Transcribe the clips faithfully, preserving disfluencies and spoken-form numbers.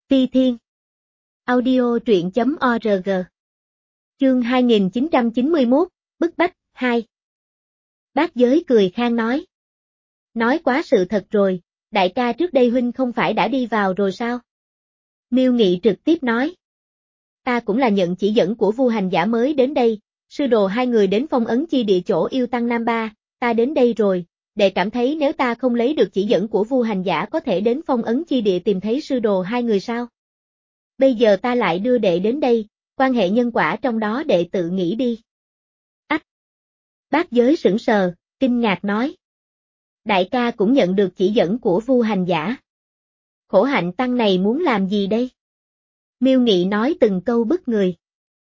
Phi Thiên. Audio truyện chấm org. Chương hai nghìn chín trăm chín mươi mốt, bức bách, hai. Bác Giới cười khan nói. Nói quá sự thật rồi, đại ca trước đây huynh không phải đã đi vào rồi sao? Miêu Nghị trực tiếp nói. Ta cũng là nhận chỉ dẫn của Vu Hành Giả mới đến đây, sư đồ hai người đến phong ấn chi địa chỗ yêu tăng Nam Ba, ta đến đây rồi, đệ cảm thấy nếu ta không lấy được chỉ dẫn của Vu Hành Giả có thể đến phong ấn chi địa tìm thấy sư đồ hai người sao? Bây giờ ta lại đưa đệ đến đây, quan hệ nhân quả trong đó đệ tự nghĩ đi. Ách! Bác Giới sững sờ, kinh ngạc nói. Đại ca cũng nhận được chỉ dẫn của Vu Hành Giả. Khổ hạnh tăng này muốn làm gì đây? Miêu Nghị nói từng câu bức người.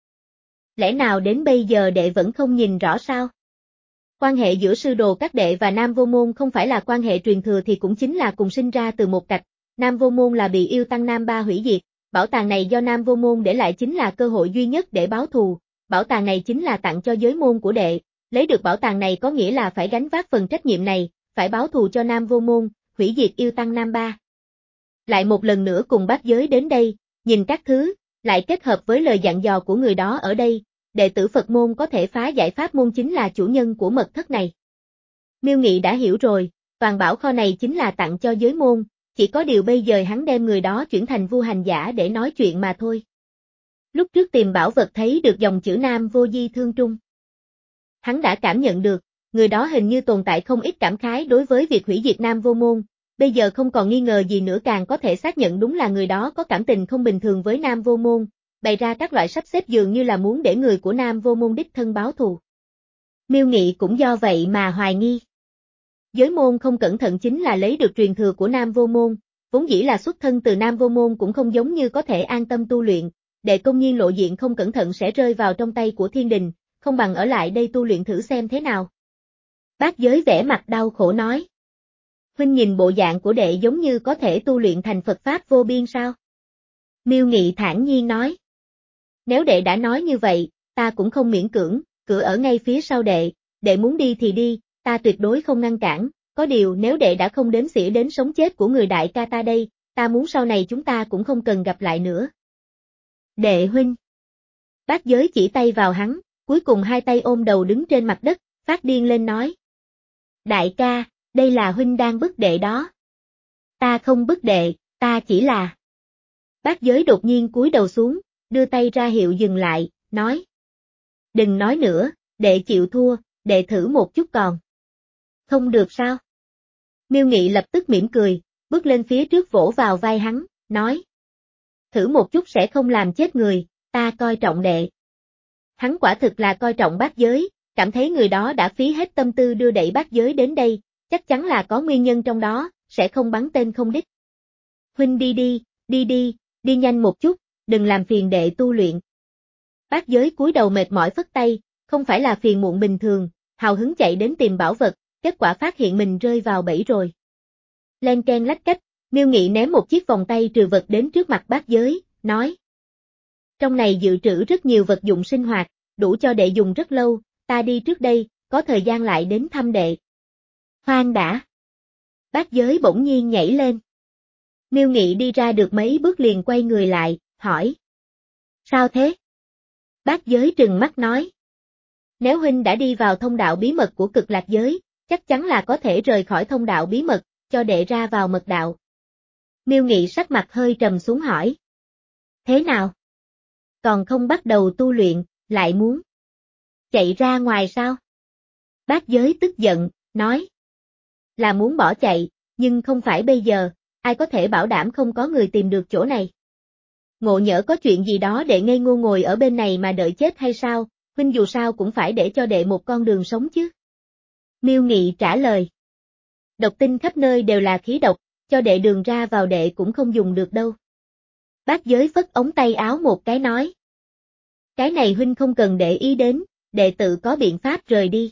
Lẽ nào đến bây giờ đệ vẫn không nhìn rõ sao? Quan hệ giữa sư đồ các đệ và Nam Vô Môn không phải là quan hệ truyền thừa thì cũng chính là cùng sinh ra từ một cạch. Nam Vô Môn là bị yêu tăng Nam Ba hủy diệt, bảo tàng này do Nam Vô Môn để lại chính là cơ hội duy nhất để báo thù, bảo tàng này chính là tặng cho giới môn của đệ, lấy được bảo tàng này có nghĩa là phải gánh vác phần trách nhiệm này, phải báo thù cho Nam Vô Môn, hủy diệt yêu tăng Nam Ba. Lại một lần nữa cùng Bác Giới đến đây, nhìn các thứ, lại kết hợp với lời dặn dò của người đó ở đây, đệ tử Phật môn có thể phá giải pháp môn chính là chủ nhân của mật thất này. Miêu Nghị đã hiểu rồi, toàn bảo kho này chính là tặng cho giới môn, chỉ có điều bây giờ hắn đem người đó chuyển thành Vu Hành Giả để nói chuyện mà thôi. Lúc trước tìm bảo vật thấy được dòng chữ Nam Vô Di Thương Trung. Hắn đã cảm nhận được, người đó hình như tồn tại không ít cảm khái đối với việc hủy diệt Nam Vô Môn, bây giờ không còn nghi ngờ gì nữa càng có thể xác nhận đúng là người đó có cảm tình không bình thường với Nam Vô Môn, bày ra các loại sắp xếp dường như là muốn để người của Nam Vô Môn đích thân báo thù. Miêu Nghị cũng do vậy mà hoài nghi. Giới môn không cẩn thận chính là lấy được truyền thừa của Nam Vô Môn, vốn dĩ là xuất thân từ Nam Vô Môn cũng không giống như có thể an tâm tu luyện, để công nhiên lộ diện không cẩn thận sẽ rơi vào trong tay của thiên đình, không bằng ở lại đây tu luyện thử xem thế nào. Bác Giới vẻ mặt đau khổ nói. Huynh nhìn bộ dạng của đệ giống như có thể tu luyện thành Phật Pháp vô biên sao? Miêu Nghị thản nhiên nói. Nếu đệ đã nói như vậy, ta cũng không miễn cưỡng, cửa ở ngay phía sau đệ, đệ muốn đi thì đi, ta tuyệt đối không ngăn cản, có điều nếu đệ đã không đếm xỉa đến sống chết của người đại ca ta đây, ta muốn sau này chúng ta cũng không cần gặp lại nữa. Đệ huynh. Bác Giới chỉ tay vào hắn, cuối cùng hai tay ôm đầu đứng trên mặt đất, phát điên lên nói. Đại ca, đây là huynh đang bức đệ đó. Ta không bức đệ, ta chỉ là... Bác Giới đột nhiên cúi đầu xuống, đưa tay ra hiệu dừng lại, nói. Đừng nói nữa, đệ chịu thua, đệ thử một chút còn. Không được sao? Miêu Nghị lập tức mỉm cười, bước lên phía trước vỗ vào vai hắn, nói. Thử một chút sẽ không làm chết người, ta coi trọng đệ. Hắn quả thực là coi trọng Bác Giới, cảm thấy người đó đã phí hết tâm tư đưa đẩy Bác Giới đến đây, chắc chắn là có nguyên nhân trong đó, sẽ không bắn tên không đích. Huynh đi đi, đi đi, đi nhanh một chút, đừng làm phiền đệ tu luyện. Bác Giới cúi đầu mệt mỏi phất tay, không phải là phiền muộn bình thường, hào hứng chạy đến tìm bảo vật, kết quả phát hiện mình rơi vào bẫy rồi. Len keng lách cách, Miêu Nghị ném một chiếc vòng tay trừ vật đến trước mặt Bác Giới, nói. Trong này dự trữ rất nhiều vật dụng sinh hoạt, đủ cho đệ dùng rất lâu, ta đi trước đây, có thời gian lại đến thăm đệ. Khoan đã. Bác Giới bỗng nhiên nhảy lên. Miêu Nghị đi ra được mấy bước liền quay người lại, hỏi. Sao thế? Bác Giới trừng mắt nói. Nếu huynh đã đi vào thông đạo bí mật của Cực Lạc Giới, chắc chắn là có thể rời khỏi thông đạo bí mật, cho đệ ra vào mật đạo. Miêu Nghị sắc mặt hơi trầm xuống hỏi. Thế nào? Còn không bắt đầu tu luyện, lại muốn chạy ra ngoài sao? Bác Giới tức giận, nói. Là muốn bỏ chạy, nhưng không phải bây giờ, ai có thể bảo đảm không có người tìm được chỗ này. Ngộ nhỡ có chuyện gì đó đệ ngây ngô ngồi ở bên này mà đợi chết hay sao, huynh dù sao cũng phải để cho đệ một con đường sống chứ. Miêu Nghị trả lời. Độc tinh khắp nơi đều là khí độc, cho đệ đường ra vào đệ cũng không dùng được đâu. Bác Giới phất ống tay áo một cái nói. Cái này huynh không cần để ý đến, đệ tự có biện pháp rời đi.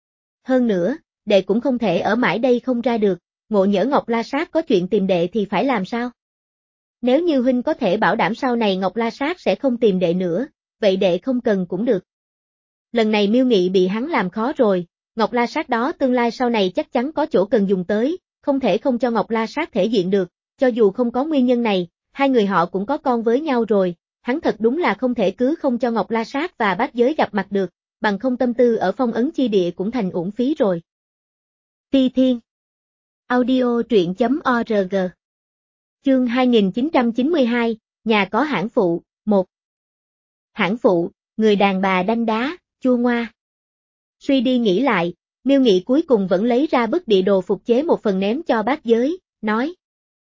Hơn nữa, đệ cũng không thể ở mãi đây không ra được, ngộ nhỡ Ngọc La Sát có chuyện tìm đệ thì phải làm sao? Nếu như huynh có thể bảo đảm sau này Ngọc La Sát sẽ không tìm đệ nữa, vậy đệ không cần cũng được. Lần này Miêu Nghị bị hắn làm khó rồi, Ngọc La Sát đó tương lai sau này chắc chắn có chỗ cần dùng tới, không thể không cho Ngọc La Sát thể diện được, cho dù không có nguyên nhân này, hai người họ cũng có con với nhau rồi, hắn thật đúng là không thể cứ không cho Ngọc La Sát và Bát Giới gặp mặt được, bằng không tâm tư ở phong ấn chi địa cũng thành uổng phí rồi. Phi Thiên Audio truyện chấm org Chương hai nghìn chín trăm chín mươi hai, Nhà có hãng phụ, một Hãng phụ, người đàn bà đanh đá, chua ngoa. Suy đi nghĩ lại, Miêu Nghị cuối cùng vẫn lấy ra bức địa đồ phục chế một phần ném cho Bát Giới, nói.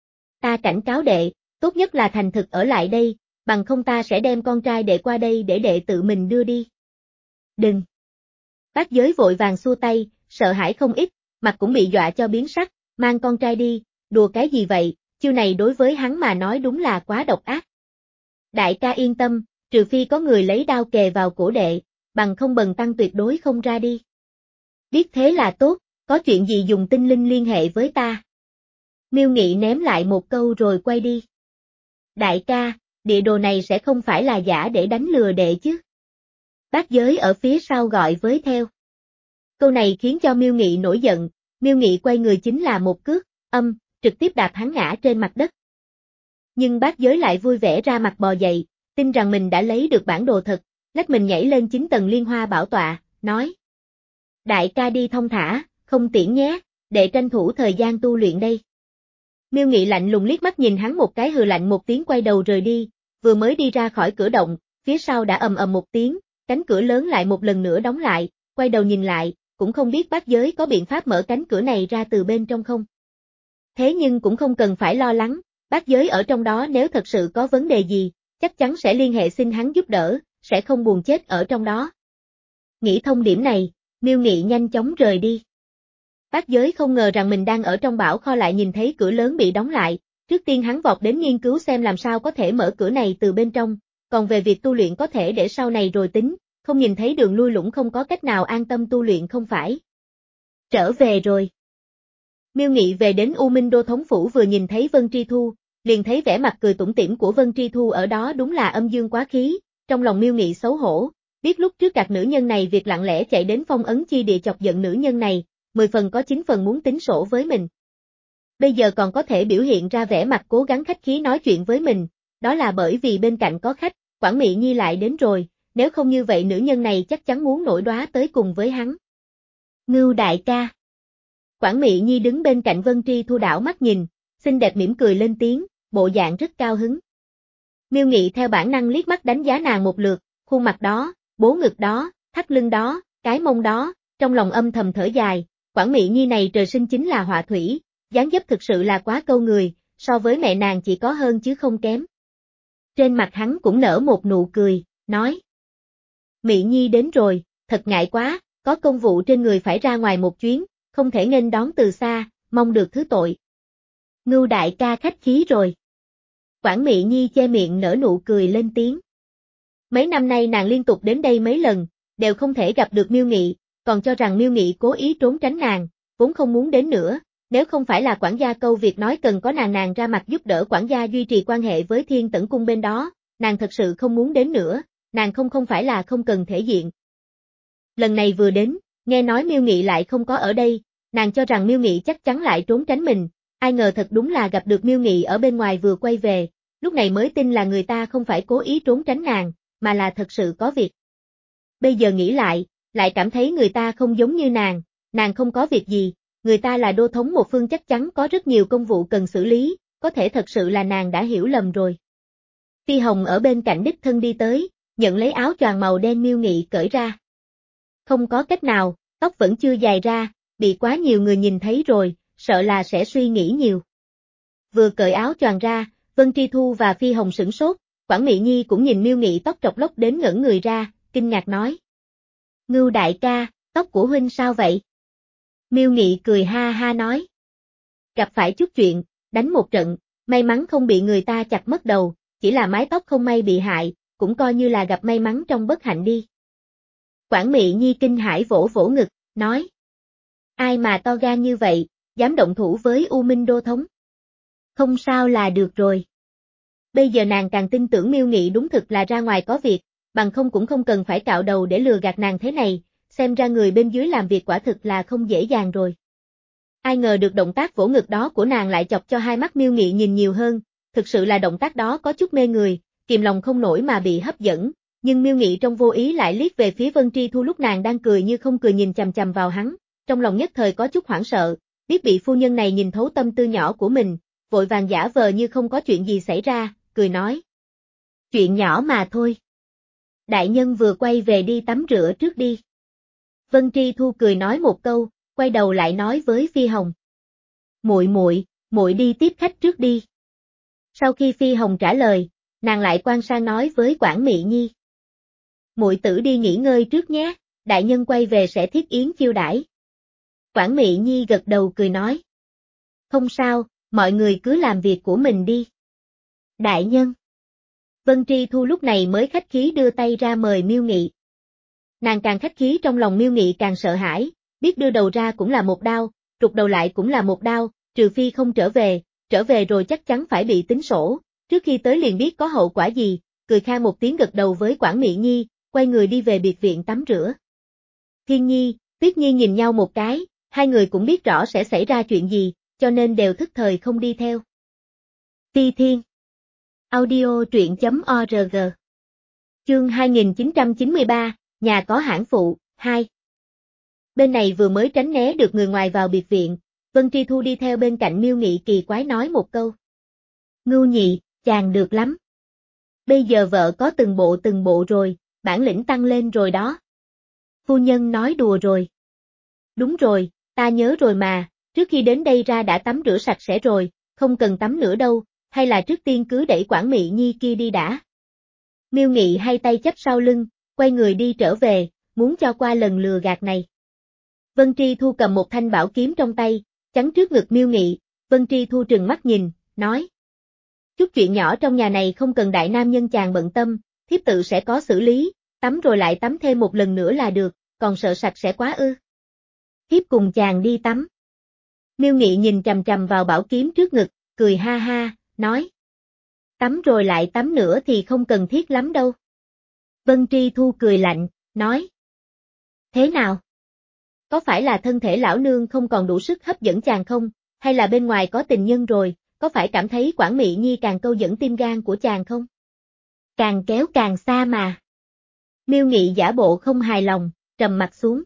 Ta cảnh cáo đệ, tốt nhất là thành thực ở lại đây, bằng không ta sẽ đem con trai đệ qua đây để đệ tự mình đưa đi. Đừng. Bát Giới vội vàng xua tay, sợ hãi không ít, mặt cũng bị dọa cho biến sắc, mang con trai đi, đùa cái gì vậy, chiêu này đối với hắn mà nói đúng là quá độc ác. Đại ca yên tâm, trừ phi có người lấy đao kề vào cổ đệ, bằng không Bần tăng tuyệt đối không ra đi. Biết thế là tốt, có chuyện gì dùng tinh linh liên hệ với ta. Miêu Nghị ném lại một câu rồi quay đi. Đại ca, địa đồ này sẽ không phải là giả để đánh lừa đệ chứ. Bát Giới ở phía sau gọi với theo. Câu này khiến cho Miêu Nghị nổi giận, Miêu Nghị quay người chính là một cước, âm, trực tiếp đạp hắn ngã trên mặt đất. Nhưng Bát Giới lại vui vẻ ra mặt bò dậy, tin rằng mình đã lấy được bản đồ thật, lách mình nhảy lên chín tầng liên hoa bảo tọa, nói. Đại ca đi thông thả, không tiễn nhé, để tranh thủ thời gian tu luyện đây. Miêu Nghị lạnh lùng liếc mắt nhìn hắn một cái hừ lạnh một tiếng quay đầu rời đi, vừa mới đi ra khỏi cửa động, phía sau đã ầm ầm một tiếng, cánh cửa lớn lại một lần nữa đóng lại, quay đầu nhìn lại, cũng không biết Bát Giới có biện pháp mở cánh cửa này ra từ bên trong không. Thế nhưng cũng không cần phải lo lắng, Bát Giới ở trong đó nếu thật sự có vấn đề gì, chắc chắn sẽ liên hệ xin hắn giúp đỡ, sẽ không buồn chết ở trong đó. Nghĩ thông điểm này, Miêu Nghị nhanh chóng rời đi. Bát Giới không ngờ rằng mình đang ở trong bảo kho lại nhìn thấy cửa lớn bị đóng lại, trước tiên hắn vọt đến nghiên cứu xem làm sao có thể mở cửa này từ bên trong, còn về việc tu luyện có thể để sau này rồi tính, không nhìn thấy đường lui lũng không có cách nào an tâm tu luyện không phải. Trở về rồi. Miêu Nghị về đến U Minh Đô thống phủ vừa nhìn thấy Vân Tri Thu, liền thấy vẻ mặt cười tủm tỉm của Vân Tri Thu ở đó đúng là âm dương quá khí, trong lòng Miêu Nghị xấu hổ, biết lúc trước gạt nữ nhân này việc lặng lẽ chạy đến phong ấn chi địa chọc giận nữ nhân này, mười phần có chín phần muốn tính sổ với mình. Bây giờ còn có thể biểu hiện ra vẻ mặt cố gắng khách khí nói chuyện với mình, đó là bởi vì bên cạnh có khách, Quảng Mị Nhi lại đến rồi, nếu không như vậy nữ nhân này chắc chắn muốn nổi đoá tới cùng với hắn. Ngưu đại ca. Quảng Mị Nhi đứng bên cạnh Vân Tri Thu đảo mắt nhìn, xinh đẹp mỉm cười lên tiếng, bộ dạng rất cao hứng. Miêu Nghị theo bản năng liếc mắt đánh giá nàng một lượt, khuôn mặt đó, bố ngực đó, thắt lưng đó, cái mông đó, trong lòng âm thầm thở dài, Quảng Mị Nhi này trời sinh chính là họa thủy, dáng dấp thực sự là quá câu người, so với mẹ nàng chỉ có hơn chứ không kém. Trên mặt hắn cũng nở một nụ cười, nói. Mị Nhi đến rồi, thật ngại quá, có công vụ trên người phải ra ngoài một chuyến, không thể nghênh đón từ xa, mong được thứ tội. Ngưu đại ca khách khí rồi. Quảng Mị Nhi che miệng nở nụ cười lên tiếng. Mấy năm nay nàng liên tục đến đây mấy lần, đều không thể gặp được Miêu Nghị, còn cho rằng Miêu Nghị cố ý trốn tránh nàng, vốn không muốn đến nữa, nếu không phải là quản gia câu việc nói cần có nàng nàng ra mặt giúp đỡ quản gia duy trì quan hệ với Thiên Tẩn Cung bên đó, nàng thật sự không muốn đến nữa, nàng không không phải là không cần thể diện. Lần này vừa đến, nghe nói Miêu Nghị lại không có ở đây, nàng cho rằng Miêu Nghị chắc chắn lại trốn tránh mình, ai ngờ thật đúng là gặp được Miêu Nghị ở bên ngoài vừa quay về, lúc này mới tin là người ta không phải cố ý trốn tránh nàng, mà là thật sự có việc. Bây giờ nghĩ lại, lại cảm thấy người ta không giống như nàng, nàng không có việc gì, người ta là đô thống một phương chắc chắn có rất nhiều công vụ cần xử lý, có thể thật sự là nàng đã hiểu lầm rồi. Phi Hồng ở bên cạnh đích thân đi tới, nhận lấy áo choàng màu đen Miêu Nghị cởi ra. Không có cách nào, tóc vẫn chưa dài ra, bị quá nhiều người nhìn thấy rồi, sợ là sẽ suy nghĩ nhiều. Vừa cởi áo choàng ra, Vân Tri Thu và Phi Hồng sửng sốt, Quảng Mị Nhi cũng nhìn Miêu Nghị tóc trọc lóc đến ngẩn người ra, kinh ngạc nói. Ngưu đại ca, tóc của huynh sao vậy? Miêu Nghị cười ha ha nói. Gặp phải chút chuyện, đánh một trận, may mắn không bị người ta chặt mất đầu, chỉ là mái tóc không may bị hại, cũng coi như là gặp may mắn trong bất hạnh đi. Quảng Mị Nhi kinh hãi vỗ vỗ ngực, nói. Ai mà to gan như vậy, dám động thủ với U Minh Đô thống? Không sao là được rồi. Bây giờ nàng càng tin tưởng Miêu Nghị đúng thực là ra ngoài có việc, bằng không cũng không cần phải cạo đầu để lừa gạt nàng thế này, xem ra người bên dưới làm việc quả thực là không dễ dàng rồi. Ai ngờ được động tác vỗ ngực đó của nàng lại chọc cho hai mắt Miêu Nghị nhìn nhiều hơn, thực sự là động tác đó có chút mê người, kìm lòng không nổi mà bị hấp dẫn, nhưng Miêu Nghị trong vô ý lại liếc về phía Vân Tri Thu lúc nàng đang cười như không cười nhìn chằm chằm vào hắn, trong lòng nhất thời có chút hoảng sợ, biết bị phu nhân này nhìn thấu tâm tư nhỏ của mình, vội vàng giả vờ như không có chuyện gì xảy ra, cười nói. Chuyện nhỏ mà thôi. Đại nhân vừa quay về đi tắm rửa trước đi. Vân Tri Thu cười nói một câu, quay đầu lại nói với Phi Hồng. Muội muội, muội đi tiếp khách trước đi. Sau khi Phi Hồng trả lời, nàng lại quay sang nói với Quản Mị Nhi. Muội tử đi nghỉ ngơi trước nhé, đại nhân quay về sẽ thiết yến chiêu đãi. Quản Mị Nhi gật đầu cười nói. Không sao, mọi người cứ làm việc của mình đi. Đại nhân. Vân Tri Thu lúc này mới khách khí đưa tay ra mời Miêu Nghị. Nàng càng khách khí trong lòng Miêu Nghị càng sợ hãi, biết đưa đầu ra cũng là một đao, trục đầu lại cũng là một đao, trừ phi không trở về, trở về rồi chắc chắn phải bị tính sổ, trước khi tới liền biết có hậu quả gì, cười khan một tiếng gật đầu với Quản Mị Nhi, quay người đi về biệt viện tắm rửa. Thiên Nhi, Tuyết Nhi nhìn nhau một cái, hai người cũng biết rõ sẽ xảy ra chuyện gì, cho nên đều thức thời không đi theo. Ti Thiên Audio truyện.org Chương hai nghìn chín trăm chín mươi ba, Nhà có hãng phụ, hai. Bên này vừa mới tránh né được người ngoài vào biệt viện, Vân Tri Thu đi theo bên cạnh Miêu Nghị kỳ quái nói một câu. Ngưu Nhị, chàng được lắm. Bây giờ vợ có từng bộ từng bộ rồi, bản lĩnh tăng lên rồi đó. Phu nhân nói đùa rồi. Đúng rồi, ta nhớ rồi mà, trước khi đến đây ra đã tắm rửa sạch sẽ rồi, không cần tắm nữa đâu, hay là trước tiên cứ đẩy Quản Mị Nhi kia đi đã. Miêu Nghị hai tay chắp sau lưng, quay người đi trở về, muốn cho qua lần lừa gạt này. Vân Tri Thu cầm một thanh bảo kiếm trong tay, chắn trước ngực Miêu Nghị, Vân Tri Thu trừng mắt nhìn, nói. Chút chuyện nhỏ trong nhà này không cần đại nam nhân chàng bận tâm, thiếp tự sẽ có xử lý, tắm rồi lại tắm thêm một lần nữa là được, còn sợ sạch sẽ quá ư. Thiếp cùng chàng đi tắm. Miêu Nghị nhìn trầm trầm vào bảo kiếm trước ngực, cười ha ha, nói. Tắm rồi lại tắm nữa thì không cần thiết lắm đâu. Vân Tri Thu cười lạnh, nói. Thế nào? Có phải là thân thể lão nương không còn đủ sức hấp dẫn chàng không, hay là bên ngoài có tình nhân rồi, có phải cảm thấy Quản Mị Nhi càng câu dẫn tim gan của chàng không? Càng kéo càng xa mà. Miêu Nghị giả bộ không hài lòng, trầm mặt xuống.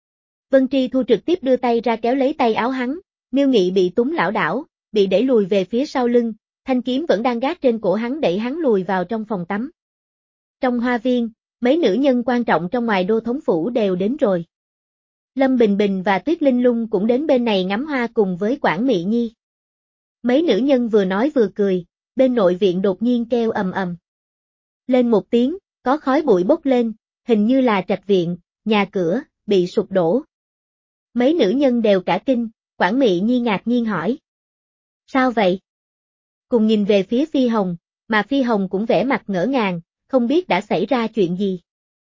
Vân Tri Thu trực tiếp đưa tay ra kéo lấy tay áo hắn, Miêu Nghị bị túng lảo đảo, bị đẩy lùi về phía sau lưng, thanh kiếm vẫn đang gác trên cổ hắn đẩy hắn lùi vào trong phòng tắm. Trong hoa viên, mấy nữ nhân quan trọng trong ngoài đô thống phủ đều đến rồi. Lâm Bình Bình và Tuyết Linh Lung cũng đến bên này ngắm hoa cùng với Quản Mị Nhi. Mấy nữ nhân vừa nói vừa cười, bên nội viện đột nhiên kêu ầm ầm. Lên một tiếng, có khói bụi bốc lên, hình như là trạch viện, nhà cửa, bị sụp đổ. Mấy nữ nhân đều cả kinh, Quản Mị Nhi ngạc nhiên hỏi. Sao vậy? Cùng nhìn về phía Phi Hồng, mà Phi Hồng cũng vẻ mặt ngỡ ngàng, không biết đã xảy ra chuyện gì.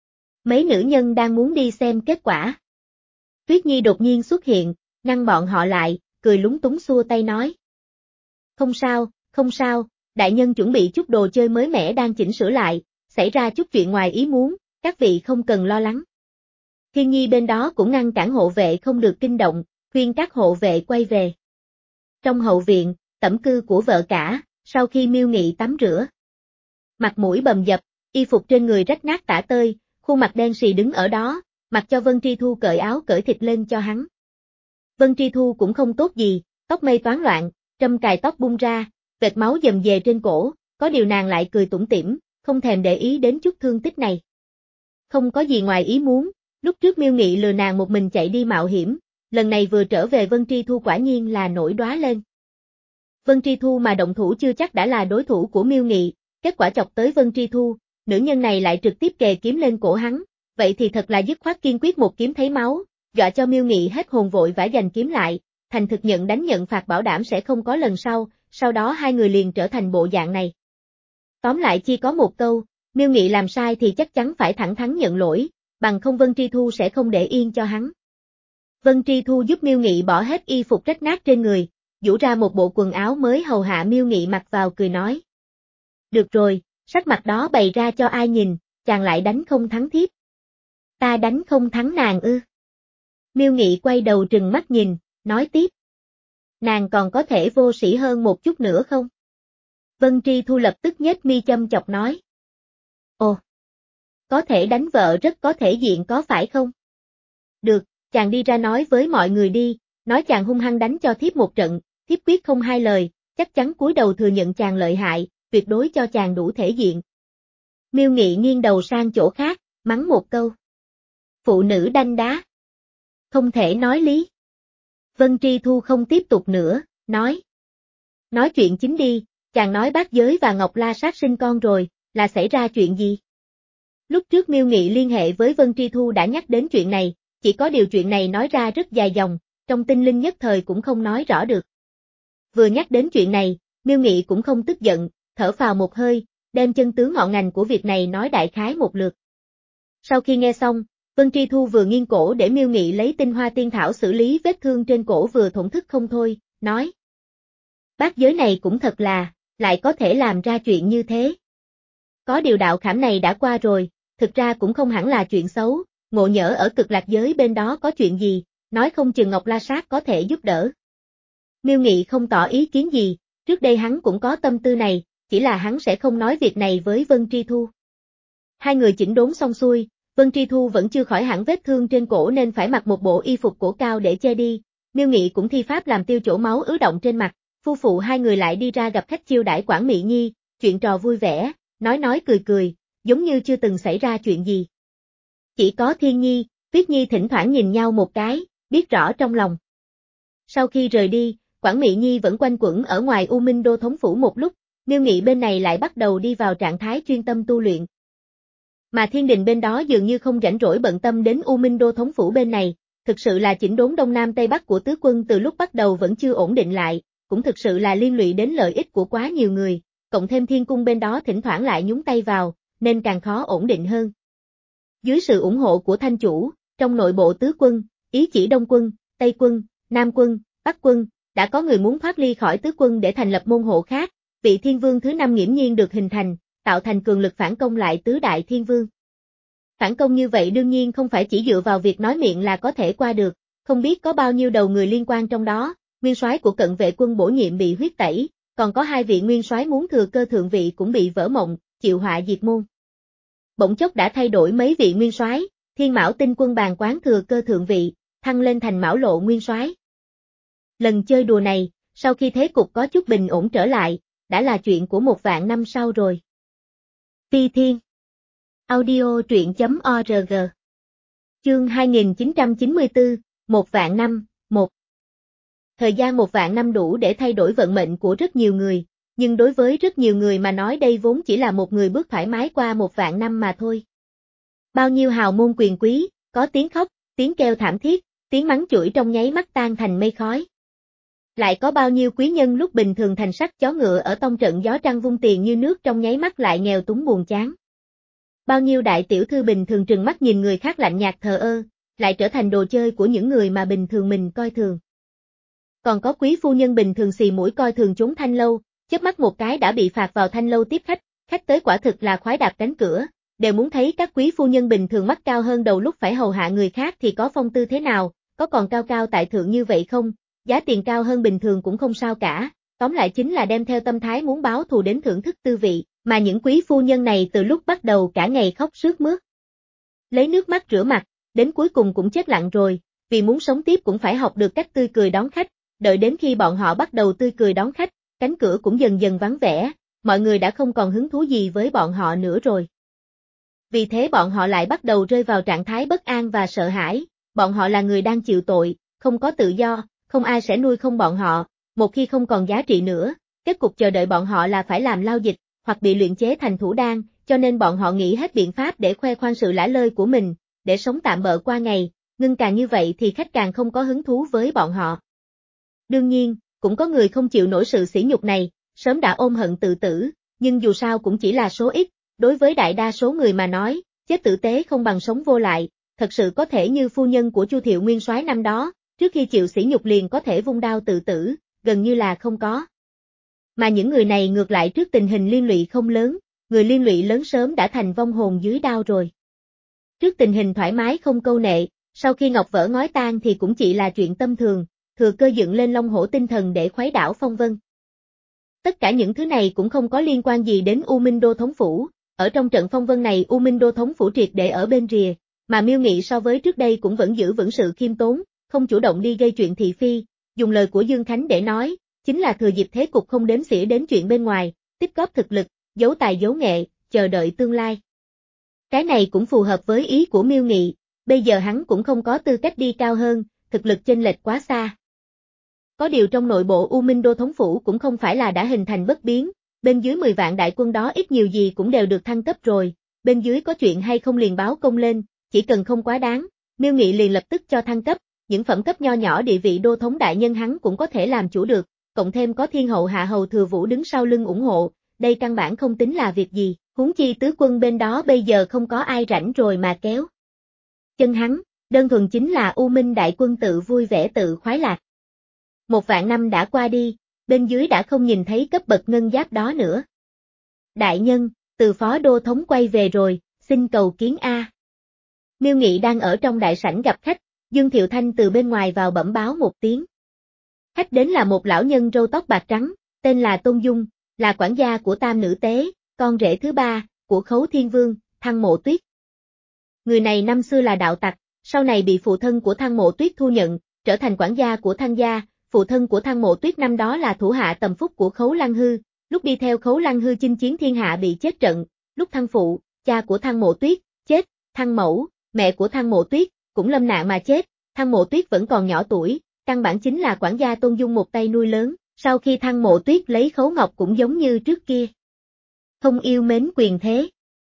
Mấy nữ nhân đang muốn đi xem kết quả. Tuyết Nhi đột nhiên xuất hiện, ngăn bọn họ lại, cười lúng túng xua tay nói. Không sao, không sao, đại nhân chuẩn bị chút đồ chơi mới mẻ đang chỉnh sửa lại, xảy ra chút chuyện ngoài ý muốn, các vị không cần lo lắng. Thiên Nhi bên đó cũng ngăn cản hộ vệ không được kinh động, khuyên các hộ vệ quay về. Trong hậu viện, tẩm cư của vợ cả, sau khi Miêu Nghị tắm rửa. Mặt mũi bầm dập, y phục trên người rách nát tả tơi, khuôn mặt đen sì đứng ở đó, mặc cho Vân Tri Thu cởi áo cởi thịt lên cho hắn. Vân Tri Thu cũng không tốt gì, tóc mây toán loạn, trâm cài tóc bung ra, vệt máu dầm dề trên cổ, có điều nàng lại cười tủm tỉm, không thèm để ý đến chút thương tích này. Không có gì ngoài ý muốn, lúc trước Miêu Nghị lừa nàng một mình chạy đi mạo hiểm, lần này vừa trở về Vân Tri Thu quả nhiên là nổi đóa lên. Vân Tri Thu mà động thủ chưa chắc đã là đối thủ của Miêu Nghị, kết quả chọc tới Vân Tri Thu, nữ nhân này lại trực tiếp kề kiếm lên cổ hắn, vậy thì thật là dứt khoát kiên quyết một kiếm thấy máu, dọa cho Miêu Nghị hết hồn vội vã giành kiếm lại, thành thực nhận đánh nhận phạt bảo đảm sẽ không có lần sau, sau đó hai người liền trở thành bộ dạng này. Tóm lại chỉ có một câu, Miêu Nghị làm sai thì chắc chắn phải thẳng thắn nhận lỗi, bằng không Vân Tri Thu sẽ không để yên cho hắn. Vân Tri Thu giúp Miêu Nghị bỏ hết y phục rách nát trên người, giũ ra một bộ quần áo mới hầu hạ Miêu Nghị mặc vào cười nói. Được rồi, sắc mặt đó bày ra cho ai nhìn, chàng lại đánh không thắng thiếp. Ta đánh không thắng nàng ư. Miêu Nghị quay đầu trừng mắt nhìn, nói tiếp. Nàng còn có thể vô sĩ hơn một chút nữa không? Vân Tri Thu lập tức nhếch mi châm chọc nói. Ồ, có thể đánh vợ rất có thể diện có phải không? Được, chàng đi ra nói với mọi người đi, nói chàng hung hăng đánh cho thiếp một trận, thiếp quyết không hai lời, chắc chắn cúi đầu thừa nhận chàng lợi hại, tuyệt đối cho chàng đủ thể diện. Miêu Nghị nghiêng đầu sang chỗ khác, mắng một câu. Phụ nữ đanh đá. Không thể nói lý. Vân Tri Thu không tiếp tục nữa, nói. Nói chuyện chính đi, chàng nói Bát Giới và Ngọc La sát sinh con rồi, là xảy ra chuyện gì? Lúc trước Miêu Nghị liên hệ với Vân Tri Thu đã nhắc đến chuyện này, chỉ có điều chuyện này nói ra rất dài dòng, trong tinh linh nhất thời cũng không nói rõ được. Vừa nhắc đến chuyện này, Miêu Nghị cũng không tức giận, thở phào một hơi, đem chân tướng ngọn ngành của việc này nói đại khái một lượt. Sau khi nghe xong, Vân Tri Thu vừa nghiêng cổ để Miêu Nghị lấy tinh hoa tiên thảo xử lý vết thương trên cổ vừa thổn thức không thôi, nói. Bát Giới này cũng thật là, lại có thể làm ra chuyện như thế. Có điều đạo khảm này đã qua rồi, thực ra cũng không hẳn là chuyện xấu, ngộ nhỡ ở Cực Lạc Giới bên đó có chuyện gì, nói không chừng Ngọc La Sát có thể giúp đỡ. Miêu Nghị không tỏ ý kiến gì, trước đây hắn cũng có tâm tư này, chỉ là hắn sẽ không nói việc này với Vân Tri Thu. Hai người chỉnh đốn xong xuôi, Vân Tri Thu vẫn chưa khỏi hẳn vết thương trên cổ nên phải mặc một bộ y phục cổ cao để che đi, Miêu Nghị cũng thi pháp làm tiêu chỗ máu ứ động trên mặt, phu phụ hai người lại đi ra gặp khách chiêu đãi Quản Mị Nhi, chuyện trò vui vẻ, nói nói cười cười, giống như chưa từng xảy ra chuyện gì. Chỉ có Thiên Nhi, Tuyết Nhi thỉnh thoảng nhìn nhau một cái, biết rõ trong lòng. Sau khi rời đi, Quản Mị Nhi vẫn quanh quẩn ở ngoài U Minh Đô thống phủ một lúc, Miêu Nghị bên này lại bắt đầu đi vào trạng thái chuyên tâm tu luyện. Mà Thiên Đình bên đó dường như không rảnh rỗi bận tâm đến U Minh Đô thống phủ bên này, thực sự là chỉnh đốn Đông Nam Tây Bắc của tứ quân từ lúc bắt đầu vẫn chưa ổn định lại, cũng thực sự là liên lụy đến lợi ích của quá nhiều người, cộng thêm Thiên Cung bên đó thỉnh thoảng lại nhúng tay vào, nên càng khó ổn định hơn. Dưới sự ủng hộ của Thanh Chủ, trong nội bộ tứ quân, ý chỉ Đông quân, Tây quân, Nam quân, Bắc quân, đã có người muốn thoát ly khỏi tứ quân để thành lập môn hộ khác, vị Thiên Vương thứ năm nghiễm nhiên được hình thành, tạo thành cường lực phản công lại tứ đại Thiên Vương. Phản công như vậy đương nhiên không phải chỉ dựa vào việc nói miệng là có thể qua được, không biết có bao nhiêu đầu người liên quan trong đó, nguyên soái của Cận Vệ quân bổ nhiệm bị huyết tẩy, còn có hai vị nguyên soái muốn thừa cơ thượng vị cũng bị vỡ mộng, chịu họa diệt môn. Bỗng chốc đã thay đổi mấy vị nguyên soái, Thiên Mão Tinh quân bàn quán thừa cơ thượng vị, thăng lên thành Mão Lộ nguyên soái. Lần chơi đùa này, sau khi thế cục có chút bình ổn trở lại, đã là chuyện của một vạn năm sau rồi. Phi Thiên Audio truyện.org Chương hai nghìn chín trăm chín mươi tư, một vạn năm, một. Thời gian một vạn năm đủ để thay đổi vận mệnh của rất nhiều người, nhưng đối với rất nhiều người mà nói đây vốn chỉ là một người bước thoải mái qua một vạn năm mà thôi. Bao nhiêu hào môn quyền quý, có tiếng khóc, tiếng kêu thảm thiết, tiếng mắng chửi trong nháy mắt tan thành mây khói. Lại có bao nhiêu quý nhân lúc bình thường thành sắc chó ngựa ở tông trận gió trăng vung tiền như nước trong nháy mắt lại nghèo túng buồn chán. Bao nhiêu đại tiểu thư bình thường trừng mắt nhìn người khác lạnh nhạt thờ ơ, lại trở thành đồ chơi của những người mà bình thường mình coi thường. Còn có quý phu nhân bình thường xì mũi coi thường chúng thanh lâu, chớp mắt một cái đã bị phạt vào thanh lâu tiếp khách, khách tới quả thực là khoái đạp cánh cửa, đều muốn thấy các quý phu nhân bình thường mắt cao hơn đầu lúc phải hầu hạ người khác thì có phong tư thế nào, có còn cao cao tại thượng như vậy không, giá tiền cao hơn bình thường cũng không sao cả, tóm lại chính là đem theo tâm thái muốn báo thù đến thưởng thức tư vị, mà những quý phu nhân này từ lúc bắt đầu cả ngày khóc sướt mướt. Lấy nước mắt rửa mặt, đến cuối cùng cũng chết lặng rồi, vì muốn sống tiếp cũng phải học được cách tươi cười đón khách, đợi đến khi bọn họ bắt đầu tươi cười đón khách, cánh cửa cũng dần dần vắng vẻ, mọi người đã không còn hứng thú gì với bọn họ nữa rồi. Vì thế bọn họ lại bắt đầu rơi vào trạng thái bất an và sợ hãi, bọn họ là người đang chịu tội, không có tự do, không ai sẽ nuôi không bọn họ, một khi không còn giá trị nữa, kết cục chờ đợi bọn họ là phải làm lao dịch, hoặc bị luyện chế thành thủ đan, cho nên bọn họ nghĩ hết biện pháp để khoe khoang sự lả lơi của mình, để sống tạm bợ qua ngày, nhưng càng như vậy thì khách càng không có hứng thú với bọn họ. Đương nhiên, cũng có người không chịu nổi sự sỉ nhục này, sớm đã ôm hận tự tử, nhưng dù sao cũng chỉ là số ít, đối với đại đa số người mà nói, chết tử tế không bằng sống vô lại, thật sự có thể như phu nhân của Chu Thiệu Nguyên Soái năm đó, trước khi chịu sỉ nhục liền có thể vung đao tự tử, gần như là không có. Mà những người này ngược lại trước tình hình liên lụy không lớn, người liên lụy lớn sớm đã thành vong hồn dưới đao rồi. Trước tình hình thoải mái không câu nệ, sau khi ngọc vỡ ngói tan thì cũng chỉ là chuyện tâm thường, thừa cơ dựng lên long hổ tinh thần để khuấy đảo phong vân. Tất cả những thứ này cũng không có liên quan gì đến U Minh Đô thống phủ, ở trong trận phong vân này U Minh Đô thống phủ triệt để ở bên rìa, mà Miêu Nghị so với trước đây cũng vẫn giữ vững sự khiêm tốn, không chủ động đi gây chuyện thị phi, dùng lời của Dương Khánh để nói, chính là thừa dịp thế cục không đếm xỉa đến chuyện bên ngoài, tích góp thực lực, giấu tài giấu nghệ, chờ đợi tương lai. Cái này cũng phù hợp với ý của Miêu Nghị, bây giờ hắn cũng không có tư cách đi cao hơn, thực lực chênh lệch quá xa. Có điều trong nội bộ U Minh Đô thống phủ cũng không phải là đã hình thành bất biến, bên dưới mười vạn đại quân đó ít nhiều gì cũng đều được thăng cấp rồi, bên dưới có chuyện hay không liền báo công lên, chỉ cần không quá đáng, Miêu Nghị liền lập tức cho thăng cấp, những phẩm cấp nho nhỏ địa vị đô thống đại nhân hắn cũng có thể làm chủ được, cộng thêm có thiên hậu hạ hầu Thừa Vũ đứng sau lưng ủng hộ, đây căn bản không tính là việc gì, huống chi tứ quân bên đó bây giờ không có ai rảnh rồi mà kéo chân hắn, đơn thuần chính là U Minh đại quân tự vui vẻ tự khoái lạc. Một vạn năm đã qua đi, bên dưới đã không nhìn thấy cấp bậc ngân giáp đó nữa. Đại nhân, từ phó đô thống quay về rồi, xin cầu kiến A. Miêu Nghị đang ở trong đại sảnh gặp khách, Dương Thiệu Thanh từ bên ngoài vào bẩm báo một tiếng. Khách đến là một lão nhân râu tóc bạc trắng, tên là Tôn Dung, là quản gia của Tam Nữ Tế, con rể thứ ba, của Khấu Thiên Vương, Thăng Mộ Tuyết. Người này năm xưa là đạo tặc, sau này bị phụ thân của Thăng Mộ Tuyết thu nhận, trở thành quản gia của Thăng gia, phụ thân của Thăng Mộ Tuyết năm đó là thủ hạ tầm phúc của Khấu Lăng Hư, lúc đi theo Khấu Lăng Hư chinh chiến thiên hạ bị chết trận, lúc Thăng phụ, cha của Thăng Mộ Tuyết, chết, Thăng mẫu, mẹ của Thăng Mộ Tuyết, cũng lâm nạn mà chết, Thăng Mộ Tuyết vẫn còn nhỏ tuổi, căn bản chính là quản gia Tôn Dung một tay nuôi lớn, sau khi Thăng Mộ Tuyết lấy Khấu Ngọc cũng giống như trước kia. Không yêu mến quyền thế.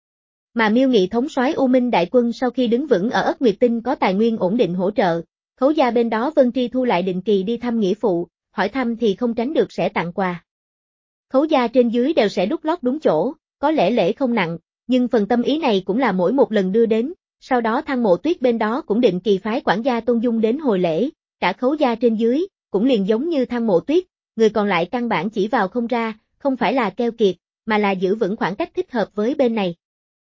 Mà Miêu Nghị thống soái U Minh đại quân sau khi đứng vững ở Ất Nguyệt Tinh có tài nguyên ổn định hỗ trợ, Khấu gia bên đó Vân Tri Thu lại định kỳ đi thăm nghĩa phụ, hỏi thăm thì không tránh được sẽ tặng quà. Khấu gia trên dưới đều sẽ đút lót đúng chỗ, có lẽ lễ không nặng, nhưng phần tâm ý này cũng là mỗi một lần đưa đến, sau đó Thăng Mộ Tuyết bên đó cũng định kỳ phái quản gia Tôn Dung đến hồi lễ, cả Khấu gia trên dưới, cũng liền giống như Thăng Mộ Tuyết, người còn lại căn bản chỉ vào không ra, không phải là keo kiệt, mà là giữ vững khoảng cách thích hợp với bên này.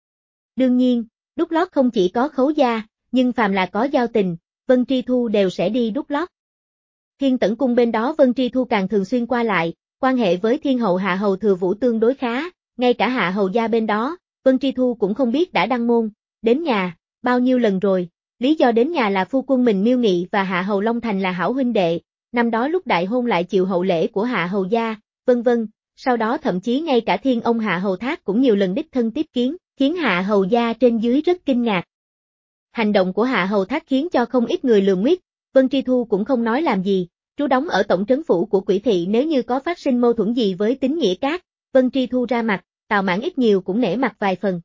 Đương nhiên, đút lót không chỉ có Khấu gia, nhưng phàm là có giao tình, Vân Tri Thu đều sẽ đi đút lót. Thiên Tẩn Cung bên đó Vân Tri Thu càng thường xuyên qua lại, quan hệ với Thiên hậu Hạ hầu Thừa Vũ tương đối khá, ngay cả Hạ hầu gia bên đó, Vân Tri Thu cũng không biết đã đăng môn, đến nhà, bao nhiêu lần rồi, lý do đến nhà là phu quân mình Miêu Nghị và Hạ hầu Long Thành là hảo huynh đệ, năm đó lúc đại hôn lại chịu hậu lễ của Hạ hầu gia, vân vân, sau đó thậm chí ngay cả Thiên ông Hạ hầu Thác cũng nhiều lần đích thân tiếp kiến, khiến Hạ hầu gia trên dưới rất kinh ngạc. Hành động của Hạ hầu Thác khiến cho không ít người lườm nguyết, Vân Tri Thu cũng không nói làm gì, trú đóng ở tổng trấn phủ của Quỷ thị nếu như có phát sinh mâu thuẫn gì với Tín Nghĩa Các, Vân Tri Thu ra mặt, Tào Mãn ít nhiều cũng nể mặt vài phần.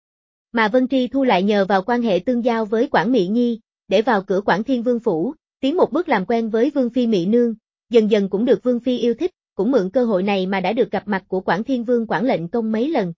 Mà Vân Tri Thu lại nhờ vào quan hệ tương giao với Quản Mị Nhi, để vào cửa Quản Thiên Vương phủ, tiến một bước làm quen với Vương Phi Mị Nương, dần dần cũng được Vương Phi yêu thích, cũng mượn cơ hội này mà đã được gặp mặt của Quản Thiên Vương Quản Lệnh Công mấy lần.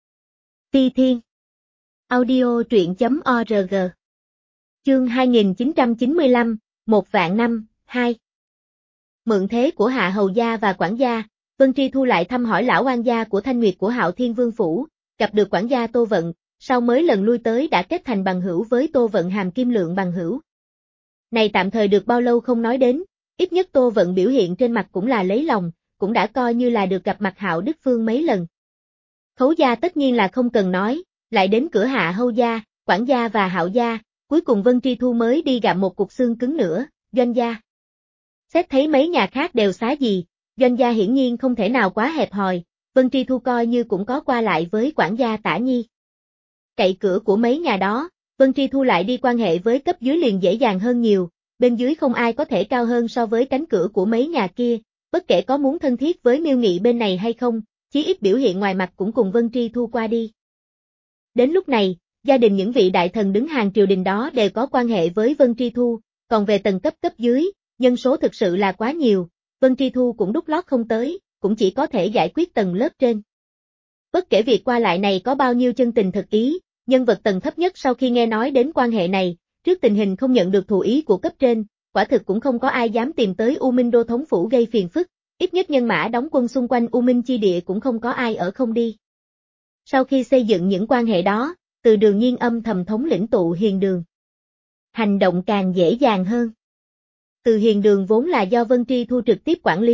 Ti Thiên Audio truyện.org Chương hai nghìn chín trăm chín mươi lăm, một vạn năm, hai. Mượn thế của Hạ hầu gia và quản gia, Vân Tri Thu lại thăm hỏi lão oan gia của Thanh Nguyệt của Hạo Thiên Vương phủ, gặp được quản gia Tô Vận, sau mới lần lui tới đã kết thành bằng hữu với Tô Vận hàm kim lượng bằng hữu. Này tạm thời được bao lâu không nói đến, ít nhất Tô Vận biểu hiện trên mặt cũng là lấy lòng, cũng đã coi như là được gặp mặt Hạo Đức Phương mấy lần. Khấu gia tất nhiên là không cần nói, lại đến cửa Hạ hầu gia, quản gia và Hạo gia, cuối cùng Vân Tri Thu mới đi gặp một cục xương cứng nữa, Doanh gia. Xét thấy mấy nhà khác đều xá gì, Doanh gia hiển nhiên không thể nào quá hẹp hòi, Vân Tri Thu coi như cũng có qua lại với quản gia Tả Nhi. Cậy cửa của mấy nhà đó, Vân Tri Thu lại đi quan hệ với cấp dưới liền dễ dàng hơn nhiều, bên dưới không ai có thể cao hơn so với cánh cửa của mấy nhà kia, bất kể có muốn thân thiết với Miêu Nghị bên này hay không, chí ít biểu hiện ngoài mặt cũng cùng Vân Tri Thu qua đi. Đến lúc này, gia đình những vị đại thần đứng hàng triều đình đó đều có quan hệ với Vân Tri Thu, còn về tầng cấp cấp dưới, nhân số thực sự là quá nhiều, Vân Tri Thu cũng đút lót không tới, cũng chỉ có thể giải quyết tầng lớp trên. Bất kể việc qua lại này có bao nhiêu chân tình thực ý, nhân vật tầng thấp nhất sau khi nghe nói đến quan hệ này, trước tình hình không nhận được thụ ý của cấp trên, quả thực cũng không có ai dám tìm tới U Minh Đô thống phủ gây phiền phức, ít nhất nhân mã đóng quân xung quanh U Minh chi địa cũng không có ai ở không đi. Sau khi xây dựng những quan hệ đó, Từ Đường Nhiên âm thầm thống lĩnh tụ hiền đường. Hành động càng dễ dàng hơn. Từ hiền đường vốn là do Vân Tri Thu trực tiếp quản lý,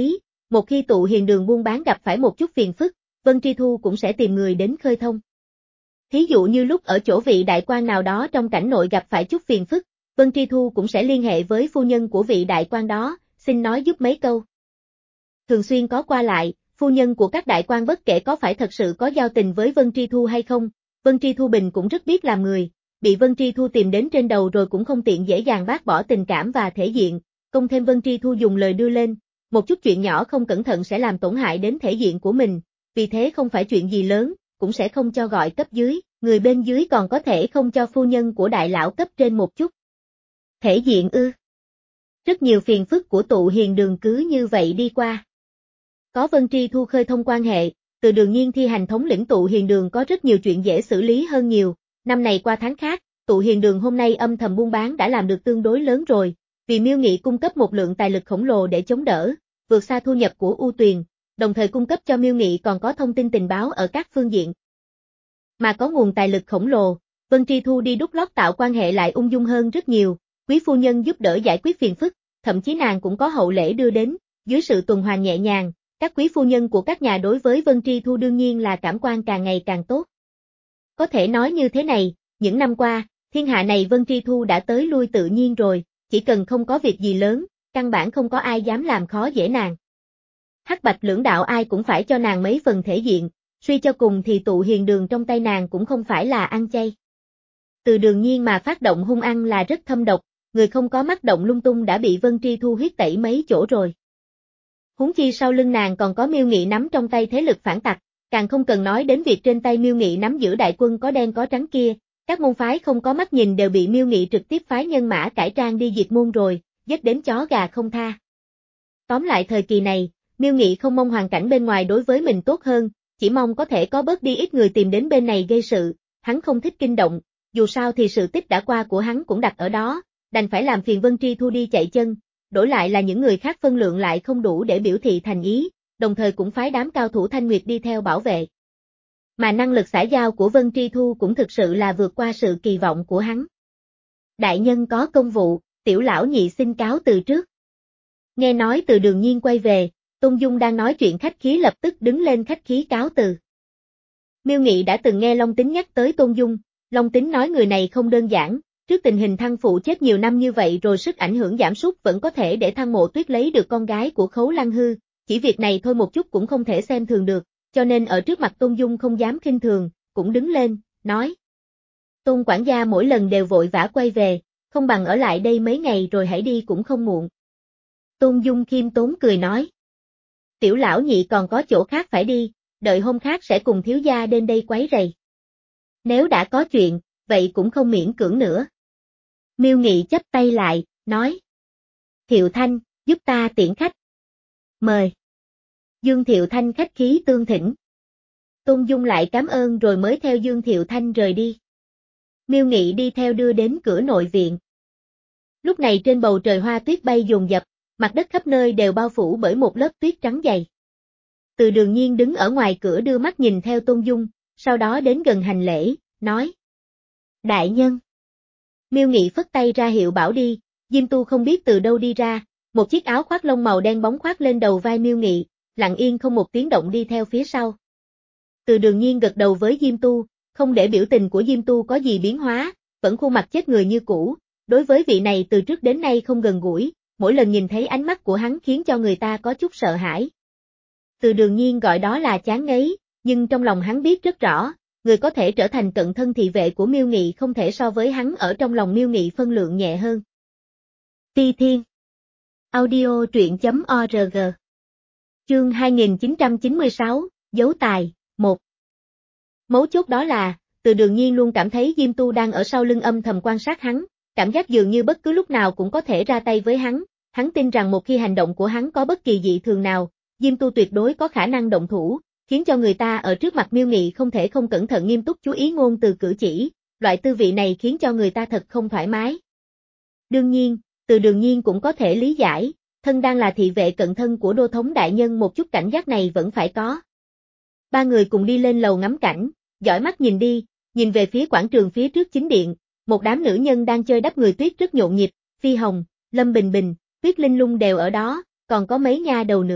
một khi tụ hiền đường buôn bán gặp phải một chút phiền phức, Vân Tri Thu cũng sẽ tìm người đến khơi thông. Thí dụ như lúc ở chỗ vị đại quan nào đó trong cảnh nội gặp phải chút phiền phức, Vân Tri Thu cũng sẽ liên hệ với phu nhân của vị đại quan đó, xin nói giúp mấy câu. Thường xuyên có qua lại, phu nhân của các đại quan bất kể có phải thật sự có giao tình với Vân Tri Thu hay không, Vân Tri Thu Bình cũng rất biết làm người, bị Vân Tri Thu tìm đến trên đầu rồi cũng không tiện dễ dàng bác bỏ tình cảm và thể diện, công thêm Vân Tri Thu dùng lời đưa lên, một chút chuyện nhỏ không cẩn thận sẽ làm tổn hại đến thể diện của mình, vì thế không phải chuyện gì lớn, cũng sẽ không cho gọi cấp dưới, người bên dưới còn có thể không cho phu nhân của đại lão cấp trên một chút. Thể diện ư? Rất nhiều phiền phức của tụ hiền đường cứ như vậy đi qua. Có Vân Tri Thu khơi thông quan hệ, Từ Đường Nhiên thi hành thống lĩnh tụ hiền đường có rất nhiều chuyện dễ xử lý hơn nhiều, năm này qua tháng khác, tụ hiền đường hôm nay âm thầm buôn bán đã làm được tương đối lớn rồi, vì Miêu Nghị cung cấp một lượng tài lực khổng lồ để chống đỡ, vượt xa thu nhập của U Tuyền, đồng thời cung cấp cho Miêu Nghị còn có thông tin tình báo ở các phương diện. Mà có nguồn tài lực khổng lồ, Vân Tri Thu đi đút lót tạo quan hệ lại ung dung hơn rất nhiều, quý phu nhân giúp đỡ giải quyết phiền phức, thậm chí nàng cũng có hậu lễ đưa đến, dưới sự tuần hoàn nhẹ nhàng, các quý phu nhân của các nhà đối với Vân Tri Thu đương nhiên là cảm quan càng ngày càng tốt. Có thể nói như thế này, những năm qua, thiên hạ này Vân Tri Thu đã tới lui tự nhiên rồi, chỉ cần không có việc gì lớn, căn bản không có ai dám làm khó dễ nàng. Hắc bạch lưỡng đạo ai cũng phải cho nàng mấy phần thể diện, suy cho cùng thì tụ hiền đường trong tay nàng cũng không phải là ăn chay. Từ Đường Nhiên mà phát động hung ăn là rất thâm độc, người không có mắt động lung tung đã bị Vân Tri Thu huyết tẩy mấy chỗ rồi. Huống chi sau lưng nàng còn có Miêu Nghị nắm trong tay thế lực phản tặc, càng không cần nói đến việc trên tay Miêu Nghị nắm giữ đại quân có đen có trắng kia, các môn phái không có mắt nhìn đều bị Miêu Nghị trực tiếp phái nhân mã cải trang đi diệt môn rồi, giết đến chó gà không tha. Tóm lại thời kỳ này, Miêu Nghị không mong hoàn cảnh bên ngoài đối với mình tốt hơn, chỉ mong có thể có bớt đi ít người tìm đến bên này gây sự, hắn không thích kinh động, dù sao thì sự tích đã qua của hắn cũng đặt ở đó, đành phải làm phiền Vân Tri Thu đi chạy chân, đổi lại là những người khác phân lượng lại không đủ để biểu thị thành ý, đồng thời cũng phái đám cao thủ Thanh Nguyệt đi theo bảo vệ. Mà năng lực xã giao của Vân Tri Thu cũng thực sự là vượt qua sự kỳ vọng của hắn. Đại nhân có công vụ, tiểu lão nhị xin cáo từ trước. Nghe nói Từ Đường Nhiên quay về, Tôn Dung đang nói chuyện khách khí lập tức đứng lên khách khí cáo từ. Miêu Nghị đã từng nghe Long Tính nhắc tới Tôn Dung, Long Tính nói người này không đơn giản, trước tình hình Thăng Phụ chết nhiều năm như vậy rồi sức ảnh hưởng giảm sút vẫn có thể để Thăng Mộ Tuyết lấy được con gái của Khấu Lăng Hư, chỉ việc này thôi một chút cũng không thể xem thường được, cho nên ở trước mặt Tôn Dung không dám khinh thường, cũng đứng lên, nói. Tôn quản gia mỗi lần đều vội vã quay về, không bằng ở lại đây mấy ngày rồi hãy đi cũng không muộn. Tôn Dung khiêm tốn cười nói. Tiểu lão nhị còn có chỗ khác phải đi, đợi hôm khác sẽ cùng thiếu gia đến đây quấy rầy. Nếu đã có chuyện, vậy cũng không miễn cưỡng nữa. Miêu Nghị chắp tay lại, nói. Thiệu Thanh, giúp ta tiễn khách. Mời. Dương Thiệu Thanh khách khí tương thỉnh. Tôn Dung lại cảm ơn rồi mới theo Dương Thiệu Thanh rời đi. Miêu Nghị đi theo đưa đến cửa nội viện. Lúc này trên bầu trời hoa tuyết bay dồn dập, mặt đất khắp nơi đều bao phủ bởi một lớp tuyết trắng dày. Từ Đường Nhiên đứng ở ngoài cửa đưa mắt nhìn theo Tôn Dung, sau đó đến gần hành lễ, nói. Đại nhân. Miêu Nghị phất tay ra hiệu bảo đi, Diêm Tu không biết từ đâu đi ra, một chiếc áo khoác lông màu đen bóng khoác lên đầu vai Miêu Nghị, lặng yên không một tiếng động đi theo phía sau. Từ Đường Nhiên gật đầu với Diêm Tu, không để biểu tình của Diêm Tu có gì biến hóa, vẫn khuôn mặt chết người như cũ, đối với vị này từ trước đến nay không gần gũi, mỗi lần nhìn thấy ánh mắt của hắn khiến cho người ta có chút sợ hãi. Từ Đường Nhiên gọi đó là chán ngấy, nhưng trong lòng hắn biết rất rõ, người có thể trở thành cận thân thị vệ của Miêu Nghị không thể so với hắn ở trong lòng Miêu Nghị phân lượng nhẹ hơn. Ti Thiên Audio truyện.org Chương hai nghìn chín trăm chín mươi sáu, Dấu Tài, một Mấu chốt đó là, Từ Đường Nhiên luôn cảm thấy Diêm Tu đang ở sau lưng âm thầm quan sát hắn, cảm giác dường như bất cứ lúc nào cũng có thể ra tay với hắn, hắn tin rằng một khi hành động của hắn có bất kỳ dị thường nào, Diêm Tu tuyệt đối có khả năng động thủ, khiến cho người ta ở trước mặt Miêu Nghị không thể không cẩn thận nghiêm túc chú ý ngôn từ cử chỉ, loại tư vị này khiến cho người ta thật không thoải mái. Đương nhiên, Từ Đường Nhiên cũng có thể lý giải, thân đang là thị vệ cận thân của đô thống đại nhân một chút cảnh giác này vẫn phải có. Ba người cùng đi lên lầu ngắm cảnh, dõi mắt nhìn đi, nhìn về phía quảng trường phía trước chính điện, một đám nữ nhân đang chơi đắp người tuyết rất nhộn nhịp, Phi Hồng, Lâm Bình Bình, Tuyết Linh Lung đều ở đó, còn có mấy nha đầu nữa,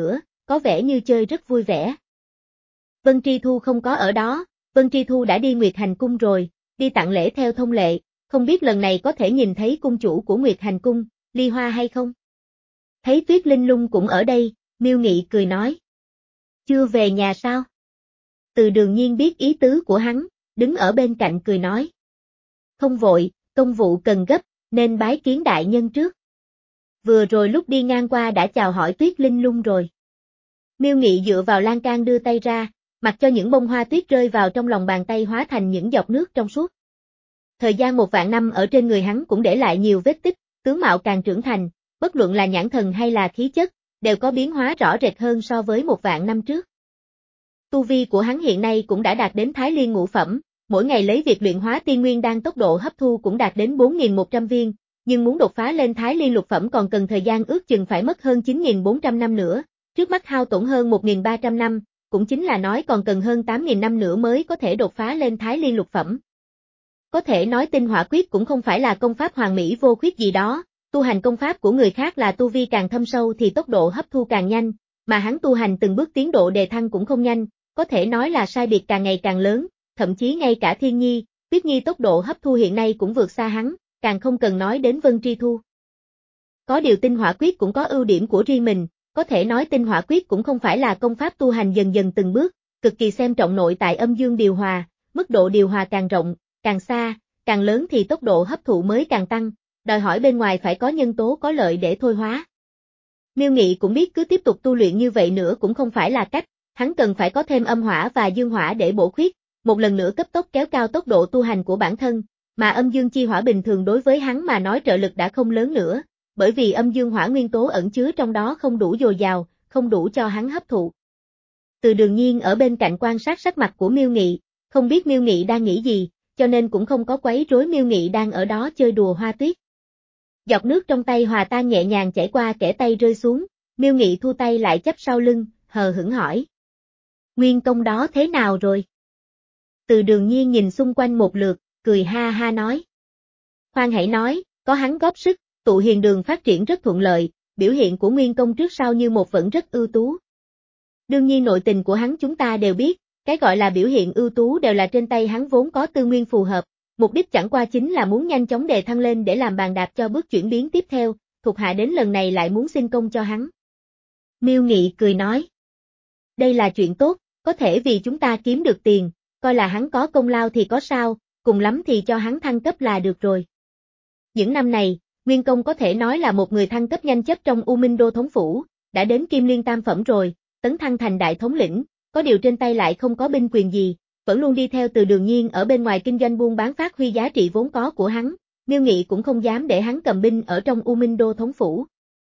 có vẻ như chơi rất vui vẻ. Vân Tri Thu không có ở đó, Vân Tri Thu đã đi Nguyệt Hành Cung rồi, đi tặng lễ theo thông lệ, không biết lần này có thể nhìn thấy cung chủ của Nguyệt Hành Cung, Ly Hoa hay không? Thấy Tuyết Linh Lung cũng ở đây, Miêu Nghị cười nói. Chưa về nhà sao? Từ Đường Nhiên biết ý tứ của hắn, đứng ở bên cạnh cười nói. Không vội, công vụ cần gấp, nên bái kiến đại nhân trước. Vừa rồi lúc đi ngang qua đã chào hỏi Tuyết Linh Lung rồi. Miêu Nghị dựa vào lan can đưa tay ra, mặc cho những bông hoa tuyết rơi vào trong lòng bàn tay hóa thành những giọt nước trong suốt. Thời gian một vạn năm ở trên người hắn cũng để lại nhiều vết tích, tướng mạo càng trưởng thành, bất luận là nhãn thần hay là khí chất, đều có biến hóa rõ rệt hơn so với một vạn năm trước. Tu vi của hắn hiện nay cũng đã đạt đến Thái Liên ngũ phẩm, mỗi ngày lấy việc luyện hóa tiên nguyên đan tốc độ hấp thu cũng đạt đến bốn nghìn một trăm viên, nhưng muốn đột phá lên Thái Liên lục phẩm còn cần thời gian ước chừng phải mất hơn chín nghìn bốn trăm năm nữa, trước mắt hao tổn hơn một nghìn ba trăm năm, cũng chính là nói còn cần hơn tám nghìn năm nữa mới có thể đột phá lên Thái Liên lục phẩm. Có thể nói tinh hỏa quyết cũng không phải là công pháp hoàn mỹ vô khuyết gì đó, tu hành công pháp của người khác là tu vi càng thâm sâu thì tốc độ hấp thu càng nhanh, mà hắn tu hành từng bước tiến độ đề thăng cũng không nhanh, có thể nói là sai biệt càng ngày càng lớn, thậm chí ngay cả Thiên Nhi, Tuyết Nhi tốc độ hấp thu hiện nay cũng vượt xa hắn, càng không cần nói đến Vân Tri Thu. Có điều tinh hỏa quyết cũng có ưu điểm của riêng mình, có thể nói tinh hỏa quyết cũng không phải là công pháp tu hành dần dần từng bước, cực kỳ xem trọng nội tại âm dương điều hòa, mức độ điều hòa càng rộng, càng xa, càng lớn thì tốc độ hấp thụ mới càng tăng, đòi hỏi bên ngoài phải có nhân tố có lợi để thôi hóa. Miêu Nghị cũng biết cứ tiếp tục tu luyện như vậy nữa cũng không phải là cách, hắn cần phải có thêm âm hỏa và dương hỏa để bổ khuyết, một lần nữa cấp tốc kéo cao tốc độ tu hành của bản thân, mà âm dương chi hỏa bình thường đối với hắn mà nói trợ lực đã không lớn nữa, bởi vì âm dương hỏa nguyên tố ẩn chứa trong đó không đủ dồi dào, không đủ cho hắn hấp thụ. Từ Đường Nhiên ở bên cạnh quan sát sắc mặt của Miêu Nghị, không biết Miêu Nghị đang nghĩ gì, cho nên cũng không có quấy rối Miêu Nghị đang ở đó chơi đùa hoa tuyết. Giọt nước trong tay hòa tan nhẹ nhàng chảy qua kẽ tay rơi xuống, Miêu Nghị thu tay lại chắp sau lưng, hờ hững hỏi. Nguyên công đó thế nào rồi? Từ Đường Nhiên nhìn xung quanh một lượt, cười ha ha nói. Khoan hãy nói, có hắn góp sức, tụ hiền đường phát triển rất thuận lợi, biểu hiện của Nguyên công trước sau như một vẫn rất ưu tú. Đương nhiên nội tình của hắn chúng ta đều biết, cái gọi là biểu hiện ưu tú đều là trên tay hắn vốn có tư nguyên phù hợp, mục đích chẳng qua chính là muốn nhanh chóng đề thăng lên để làm bàn đạp cho bước chuyển biến tiếp theo, thuộc hạ đến lần này lại muốn xin công cho hắn. Miêu Nghị cười nói. Đây là chuyện tốt, có thể vì chúng ta kiếm được tiền, coi là hắn có công lao thì có sao, cùng lắm thì cho hắn thăng cấp là được rồi. Những năm này, Nguyên Công có thể nói là một người thăng cấp nhanh chấp trong U Minh Đô thống phủ, đã đến Kim Liên tam phẩm rồi, tấn thăng thành đại thống lĩnh, có điều trên tay lại không có binh quyền gì, vẫn luôn đi theo Từ Đường Nhiên ở bên ngoài kinh doanh buôn bán phát huy giá trị vốn có của hắn, Miêu Nghị cũng không dám để hắn cầm binh ở trong U Minh Đô thống phủ.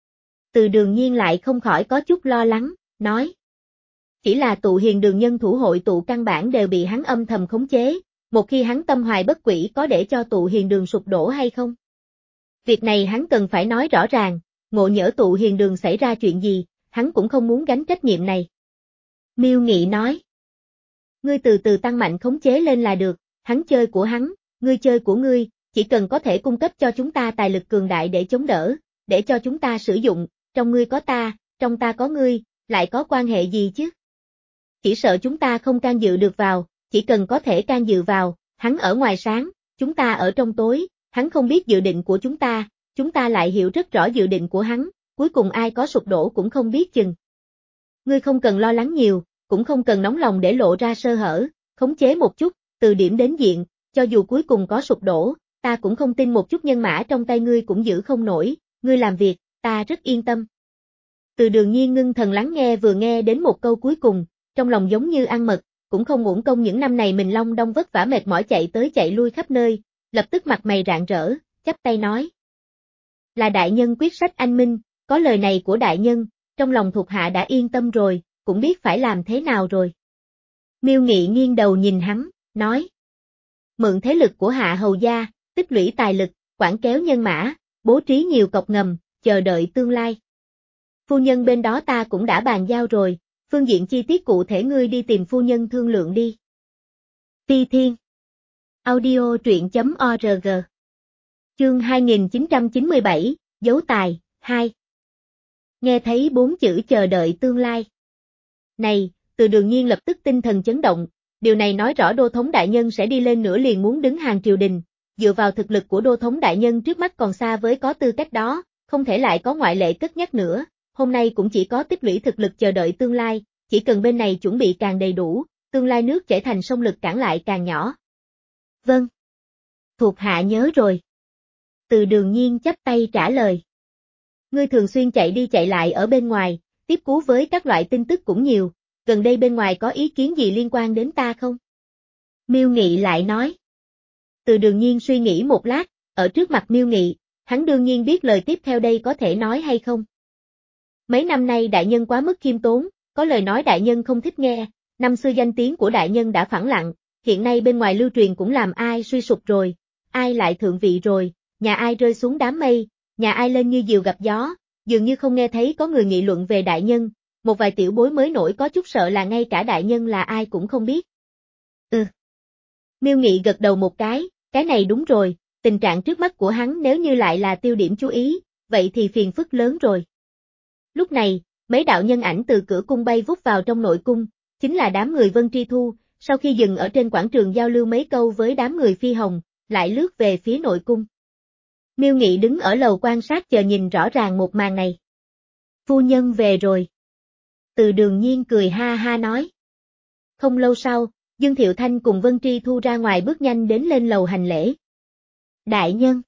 Từ Đường Nhiên lại không khỏi có chút lo lắng, nói. Chỉ là tụ hiền đường nhân thủ hội tụ căn bản đều bị hắn âm thầm khống chế, một khi hắn tâm hoài bất quỷ có để cho tụ hiền đường sụp đổ hay không? Việc này hắn cần phải nói rõ ràng, ngộ nhỡ tụ hiền đường xảy ra chuyện gì, hắn cũng không muốn gánh trách nhiệm này. Miêu Nghị nói. Ngươi từ từ tăng mạnh khống chế lên là được, hắn chơi của hắn, ngươi chơi của ngươi, chỉ cần có thể cung cấp cho chúng ta tài lực cường đại để chống đỡ, để cho chúng ta sử dụng, trong ngươi có ta, trong ta có ngươi, lại có quan hệ gì chứ? Chỉ sợ chúng ta không can dự được vào, chỉ cần có thể can dự vào, hắn ở ngoài sáng, chúng ta ở trong tối, hắn không biết dự định của chúng ta, chúng ta lại hiểu rất rõ dự định của hắn, cuối cùng ai có sụp đổ cũng không biết chừng. Ngươi không cần lo lắng nhiều, cũng không cần nóng lòng để lộ ra sơ hở, khống chế một chút, từ điểm đến diện, cho dù cuối cùng có sụp đổ, ta cũng không tin một chút nhân mã trong tay ngươi cũng giữ không nổi, ngươi làm việc, ta rất yên tâm. Từ Đường Nhiên ngưng thần lắng nghe vừa nghe đến một câu cuối cùng, trong lòng giống như ăn mật, cũng không uổng công những năm này mình long đong vất vả mệt mỏi chạy tới chạy lui khắp nơi, lập tức mặt mày rạng rỡ, chắp tay nói. Là đại nhân quyết sách anh minh, có lời này của đại nhân, trong lòng thuộc hạ đã yên tâm rồi, cũng biết phải làm thế nào rồi. Miêu Nghị nghiêng đầu nhìn hắn, nói. Mượn thế lực của hạ hầu gia, tích lũy tài lực, quản kéo nhân mã, bố trí nhiều cọc ngầm, chờ đợi tương lai. Phu nhân bên đó ta cũng đã bàn giao rồi, phương diện chi tiết cụ thể ngươi đi tìm phu nhân thương lượng đi. Ti Thiên Audio truyện chấm org Chương hai nghìn chín trăm chín mươi bảy, Dấu tài, hai. Nghe thấy bốn chữ chờ đợi tương lai, Này, Từ Đường Nhiên lập tức tinh thần chấn động, điều này nói rõ đô thống đại nhân sẽ đi lên nữa liền muốn đứng hàng triều đình, dựa vào thực lực của đô thống đại nhân trước mắt còn xa với có tư cách đó, không thể lại có ngoại lệ cất nhắc nữa, hôm nay cũng chỉ có tích lũy thực lực chờ đợi tương lai, chỉ cần bên này chuẩn bị càng đầy đủ, tương lai nước chảy thành sông lực cản lại càng nhỏ. Vâng. Thuộc hạ nhớ rồi. Từ Đường Nhiên chắp tay trả lời. Ngươi thường xuyên chạy đi chạy lại ở bên ngoài, tiếp cứu với các loại tin tức cũng nhiều, gần đây bên ngoài có ý kiến gì liên quan đến ta không? Miêu Nghị lại nói. Từ Đường Nhiên suy nghĩ một lát, ở trước mặt Miêu Nghị, hắn đương nhiên biết lời tiếp theo đây có thể nói hay không. Mấy năm nay đại nhân quá mức khiêm tốn, có lời nói đại nhân không thích nghe, năm xưa danh tiếng của đại nhân đã phẳng lặng, hiện nay bên ngoài lưu truyền cũng làm ai suy sụp rồi, ai lại thượng vị rồi, nhà ai rơi xuống đám mây, nhà ai lên như diều gặp gió, dường như không nghe thấy có người nghị luận về đại nhân, một vài tiểu bối mới nổi có chút sợ là ngay cả đại nhân là ai cũng không biết. Ừ. Miêu Nghị gật đầu một cái, cái này đúng rồi, tình trạng trước mắt của hắn nếu như lại là tiêu điểm chú ý, vậy thì phiền phức lớn rồi. Lúc này, mấy đạo nhân ảnh từ cửa cung bay vút vào trong nội cung, chính là đám người Vân Tri Thu, sau khi dừng ở trên quảng trường giao lưu mấy câu với đám người Phi Hồng, lại lướt về phía nội cung. Miêu Nghị đứng ở lầu quan sát chờ nhìn rõ ràng một màn này. Phu nhân về rồi. Từ Đường Nhiên cười ha ha nói. Không lâu sau, Dương Thiệu Thanh cùng Vân Tri Thu ra ngoài bước nhanh đến lên lầu hành lễ. Đại nhân.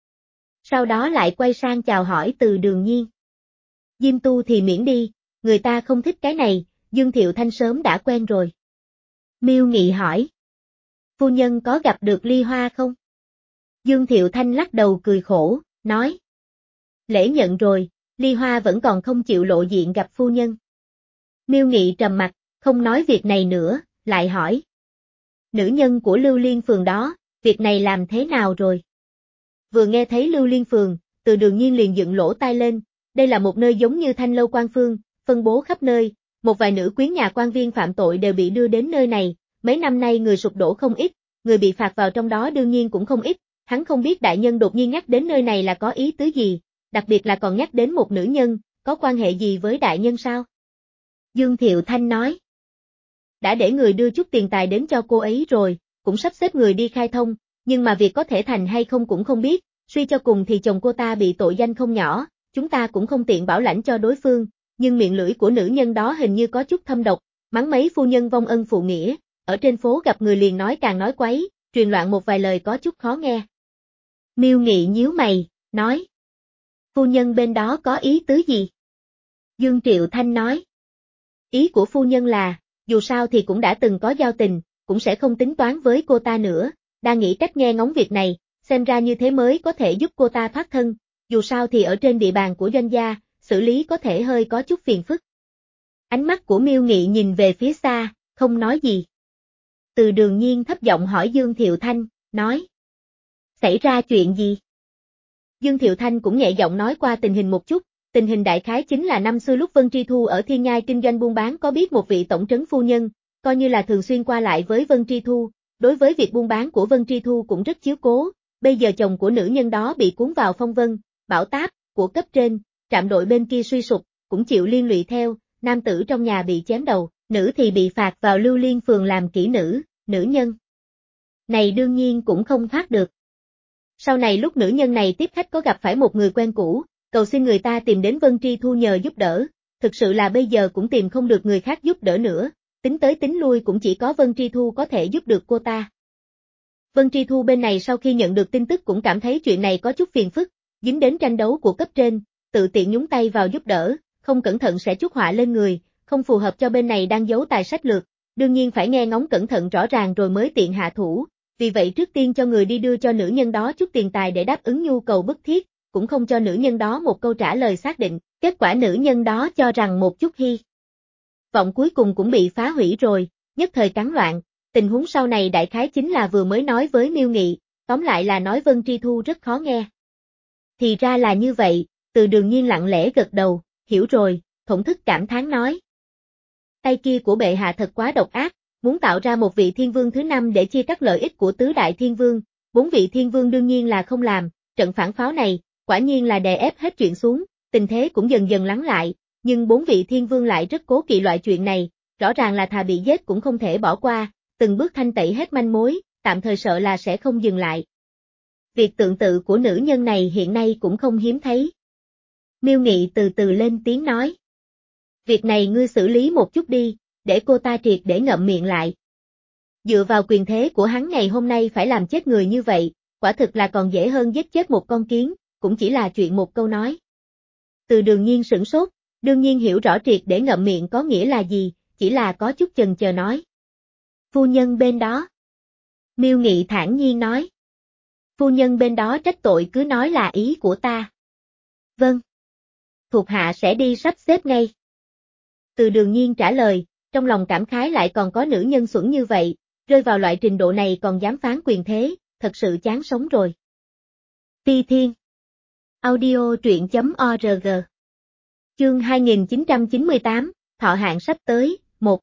Sau đó lại quay sang chào hỏi Từ Đường Nhiên. Diêm Tu thì miễn đi, người ta không thích cái này, Dương Thiệu Thanh sớm đã quen rồi. Miêu Nghị hỏi. Phu nhân có gặp được Ly Hoa không? Dương Thiệu Thanh lắc đầu cười khổ, nói. Lễ nhận rồi, Ly Hoa vẫn còn không chịu lộ diện gặp phu nhân. Miêu Nghị trầm mặt, không nói việc này nữa, lại hỏi. Nữ nhân của Lưu Liên Phường đó, việc này làm thế nào rồi? Vừa nghe thấy Lưu Liên Phường, Từ Đường Nhiên liền dựng lỗ tai lên, đây là một nơi giống như Thanh Lâu Quan Phương, phân bố khắp nơi, một vài nữ quyến nhà quan viên phạm tội đều bị đưa đến nơi này, mấy năm nay người sụp đổ không ít, người bị phạt vào trong đó đương nhiên cũng không ít, hắn không biết đại nhân đột nhiên nhắc đến nơi này là có ý tứ gì, đặc biệt là còn nhắc đến một nữ nhân, có quan hệ gì với đại nhân sao? Dương Thiệu Thanh nói. Đã để người đưa chút tiền tài đến cho cô ấy rồi, cũng sắp xếp người đi khai thông, nhưng mà việc có thể thành hay không cũng không biết, suy cho cùng thì chồng cô ta bị tội danh không nhỏ, chúng ta cũng không tiện bảo lãnh cho đối phương, nhưng miệng lưỡi của nữ nhân đó hình như có chút thâm độc, mắng mấy phu nhân vong ân phụ nghĩa, ở trên phố gặp người liền nói càng nói quấy, truyền loạn một vài lời có chút khó nghe. Miêu Nghị nhíu mày, nói. Phu nhân bên đó có ý tứ gì? Dương Triệu Thanh nói. Ý của phu nhân là, dù sao thì cũng đã từng có giao tình, cũng sẽ không tính toán với cô ta nữa, đang nghĩ cách nghe ngóng việc này, xem ra như thế mới có thể giúp cô ta thoát thân, dù sao thì ở trên địa bàn của doanh gia, xử lý có thể hơi có chút phiền phức. Ánh mắt của Miêu Nghị nhìn về phía xa, không nói gì. Từ Đường Nhiên thấp giọng hỏi Dương Thiệu Thanh, nói. Xảy ra chuyện gì? Dương Thiệu Thanh cũng nhẹ giọng nói qua tình hình một chút, tình hình đại khái chính là năm xưa lúc Vân Tri Thu ở Thiên Nhai kinh doanh buôn bán có biết một vị tổng trấn phu nhân, coi như là thường xuyên qua lại với Vân Tri Thu, đối với việc buôn bán của Vân Tri Thu cũng rất chiếu cố, bây giờ chồng của nữ nhân đó bị cuốn vào phong vân, bão táp, của cấp trên, trạm đội bên kia suy sụp, cũng chịu liên lụy theo, nam tử trong nhà bị chém đầu, nữ thì bị phạt vào Lưu Liên Phường làm kỹ nữ, nữ nhân. Này đương nhiên cũng không thoát được. Sau này lúc nữ nhân này tiếp khách có gặp phải một người quen cũ, cầu xin người ta tìm đến Vân Tri Thu nhờ giúp đỡ, thực sự là bây giờ cũng tìm không được người khác giúp đỡ nữa, tính tới tính lui cũng chỉ có Vân Tri Thu có thể giúp được cô ta. Vân Tri Thu bên này sau khi nhận được tin tức cũng cảm thấy chuyện này có chút phiền phức, dính đến tranh đấu của cấp trên, tự tiện nhúng tay vào giúp đỡ, không cẩn thận sẽ chuốc họa lên người, không phù hợp cho bên này đang giấu tài sách lược, đương nhiên phải nghe ngóng cẩn thận rõ ràng rồi mới tiện hạ thủ, vì vậy trước tiên cho người đi đưa cho nữ nhân đó chút tiền tài để đáp ứng nhu cầu bức thiết, cũng không cho nữ nhân đó một câu trả lời xác định, kết quả nữ nhân đó cho rằng một chút hy vọng cuối cùng cũng bị phá hủy rồi, nhất thời cắn loạn, tình huống sau này đại khái chính là vừa mới nói với Miêu Nghị, tóm lại là nói Vân Tri Thu rất khó nghe. Thì ra là như vậy, Từ Đường Nhiên lặng lẽ gật đầu, hiểu rồi, thổn thức cảm thán nói. Tay kia của bệ hạ thật quá độc ác, muốn tạo ra một vị thiên vương thứ năm để chia cắt lợi ích của tứ đại thiên vương, bốn vị thiên vương đương nhiên là không làm, trận phản pháo này, quả nhiên là đè ép hết chuyện xuống, tình thế cũng dần dần lắng lại, nhưng bốn vị thiên vương lại rất cố kỵ loại chuyện này, rõ ràng là thà bị giết cũng không thể bỏ qua, từng bước thanh tẩy hết manh mối, tạm thời sợ là sẽ không dừng lại. Việc tượng tự của nữ nhân này hiện nay cũng không hiếm thấy. Miêu Nghị từ từ lên tiếng nói. Việc này ngươi xử lý một chút đi, để cô ta triệt để ngậm miệng lại. Dựa vào quyền thế của hắn ngày hôm nay phải làm chết người như vậy, quả thực là còn dễ hơn giết chết một con kiến, cũng chỉ là chuyện một câu nói. Từ Đường Nhiên sửng sốt, đương nhiên hiểu rõ triệt để ngậm miệng có nghĩa là gì, chỉ là có chút chần chờ nói. Phu nhân bên đó. Miêu Nghị thản nhiên nói. Phu nhân bên đó trách tội cứ nói là ý của ta. Vâng. Thuộc hạ sẽ đi sắp xếp ngay. Từ Đường Nhiên trả lời, trong lòng cảm khái lại còn có nữ nhân xuẩn như vậy, rơi vào loại trình độ này còn dám phán quyền thế, thật sự chán sống rồi. Ti Thiên. Audio truyện chấm org. Chương hai nghìn chín trăm chín mươi tám, thọ hạn sắp tới, một.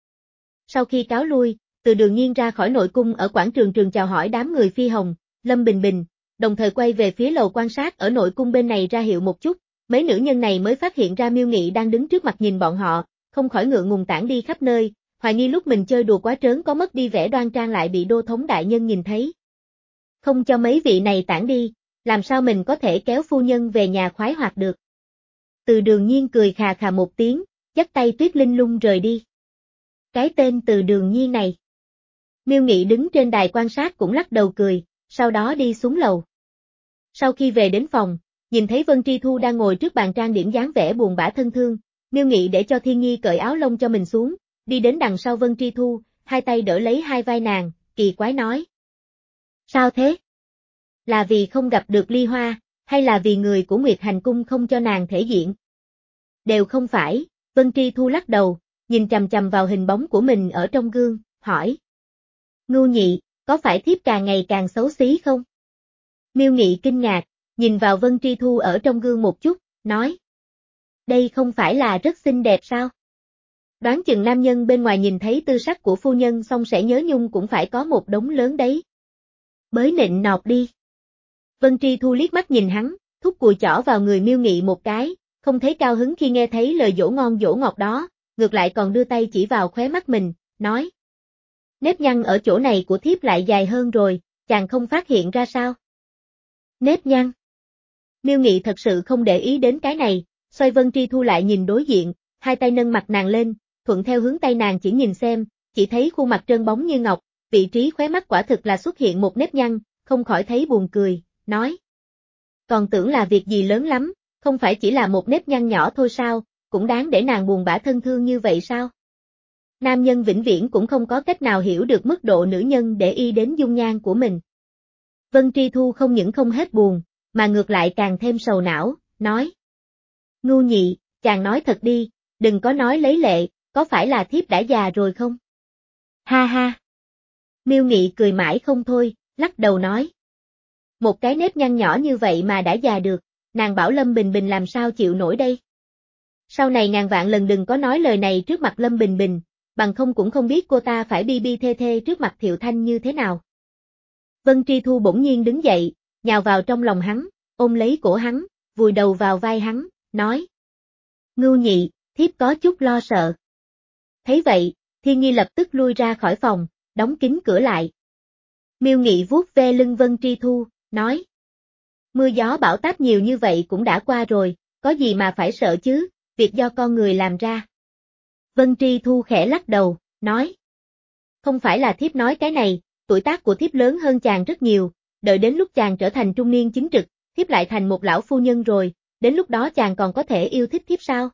Sau khi cáo lui, Từ Đường Nhiên ra khỏi nội cung ở quảng trường trường chào hỏi đám người Phi Hồng, Lâm Bình Bình, đồng thời quay về phía lầu quan sát ở nội cung bên này ra hiệu một chút, mấy nữ nhân này mới phát hiện ra Miêu Nghị đang đứng trước mặt nhìn bọn họ, không khỏi ngượng ngùng tản đi khắp nơi, hoài nghi lúc mình chơi đùa quá trớn có mất đi vẻ đoan trang lại bị đô thống đại nhân nhìn thấy. Không cho mấy vị này tản đi, làm sao mình có thể kéo phu nhân về nhà khoái hoạt được. Từ Đường Nhiên cười khà khà một tiếng, dắt tay Tuyết Linh Lung rời đi. Cái tên Từ Đường Nhiên này. Miêu Nghị đứng trên đài quan sát cũng lắc đầu cười, sau đó đi xuống lầu. Sau khi về đến phòng, nhìn thấy Vân Tri Thu đang ngồi trước bàn trang điểm dáng vẻ buồn bã thân thương, Miêu Nghị để cho Thiên Nhi cởi áo lông cho mình xuống, đi đến đằng sau Vân Tri Thu, hai tay đỡ lấy hai vai nàng, kỳ quái nói. Sao thế? Là vì không gặp được Ly Hoa, hay là vì người của Nguyệt Hành Cung không cho nàng thể diện? Đều không phải, Vân Tri Thu lắc đầu, nhìn chằm chằm vào hình bóng của mình ở trong gương, hỏi. Ngưu Nhị, có phải thiếp càng ngày càng xấu xí không? Miêu Nghị kinh ngạc, nhìn vào Vân Tri Thu ở trong gương một chút, nói. Đây không phải là rất xinh đẹp sao? Đoán chừng nam nhân bên ngoài nhìn thấy tư sắc của phu nhân xong sẽ nhớ nhung cũng phải có một đống lớn đấy. Bới nịnh nọt đi. Vân Tri Thu liếc mắt nhìn hắn, thúc cùi chỏ vào người Miêu Nghị một cái, không thấy cao hứng khi nghe thấy lời dỗ ngon dỗ ngọt đó, ngược lại còn đưa tay chỉ vào khóe mắt mình, nói. Nếp nhăn ở chỗ này của thiếp lại dài hơn rồi, chàng không phát hiện ra sao? Nếp nhăn. Miêu Nghị thật sự không để ý đến cái này, xoay Vân Tri Thu lại nhìn đối diện, hai tay nâng mặt nàng lên, thuận theo hướng tay nàng chỉ nhìn xem, chỉ thấy khuôn mặt trơn bóng như ngọc, vị trí khóe mắt quả thực là xuất hiện một nếp nhăn, không khỏi thấy buồn cười, nói. Còn tưởng là việc gì lớn lắm, không phải chỉ là một nếp nhăn nhỏ thôi sao, cũng đáng để nàng buồn bã thân thương như vậy sao? Nam nhân vĩnh viễn cũng không có cách nào hiểu được mức độ nữ nhân để ý đến dung nhan của mình. Vân Tri Thu không những không hết buồn, mà ngược lại càng thêm sầu não, nói. Ngưu Nhị, chàng nói thật đi, đừng có nói lấy lệ, có phải là thiếp đã già rồi không? Ha ha. Miêu Nghị cười mãi không thôi, lắc đầu nói. Một cái nếp nhăn nhỏ như vậy mà đã già được, nàng bảo Lâm Bình Bình làm sao chịu nổi đây? Sau này ngàn vạn lần đừng có nói lời này trước mặt Lâm Bình Bình, bằng không cũng không biết cô ta phải bi bi thê thê trước mặt Thiệu Thanh như thế nào. Vân Tri Thu bỗng nhiên đứng dậy, nhào vào trong lòng hắn, ôm lấy cổ hắn, vùi đầu vào vai hắn, nói. Ngưu Nhị, thiếp có chút lo sợ. Thấy vậy, Thiên Nhi lập tức lui ra khỏi phòng, đóng kín cửa lại. Miêu Nghị vuốt ve lưng Vân Tri Thu, nói. Mưa gió bão táp nhiều như vậy cũng đã qua rồi, có gì mà phải sợ chứ, việc do con người làm ra. Vân Tri Thu khẽ lắc đầu, nói. Không phải là thiếp nói cái này, tuổi tác của thiếp lớn hơn chàng rất nhiều, đợi đến lúc chàng trở thành trung niên chính trực, thiếp lại thành một lão phu nhân rồi, đến lúc đó chàng còn có thể yêu thích thiếp sao?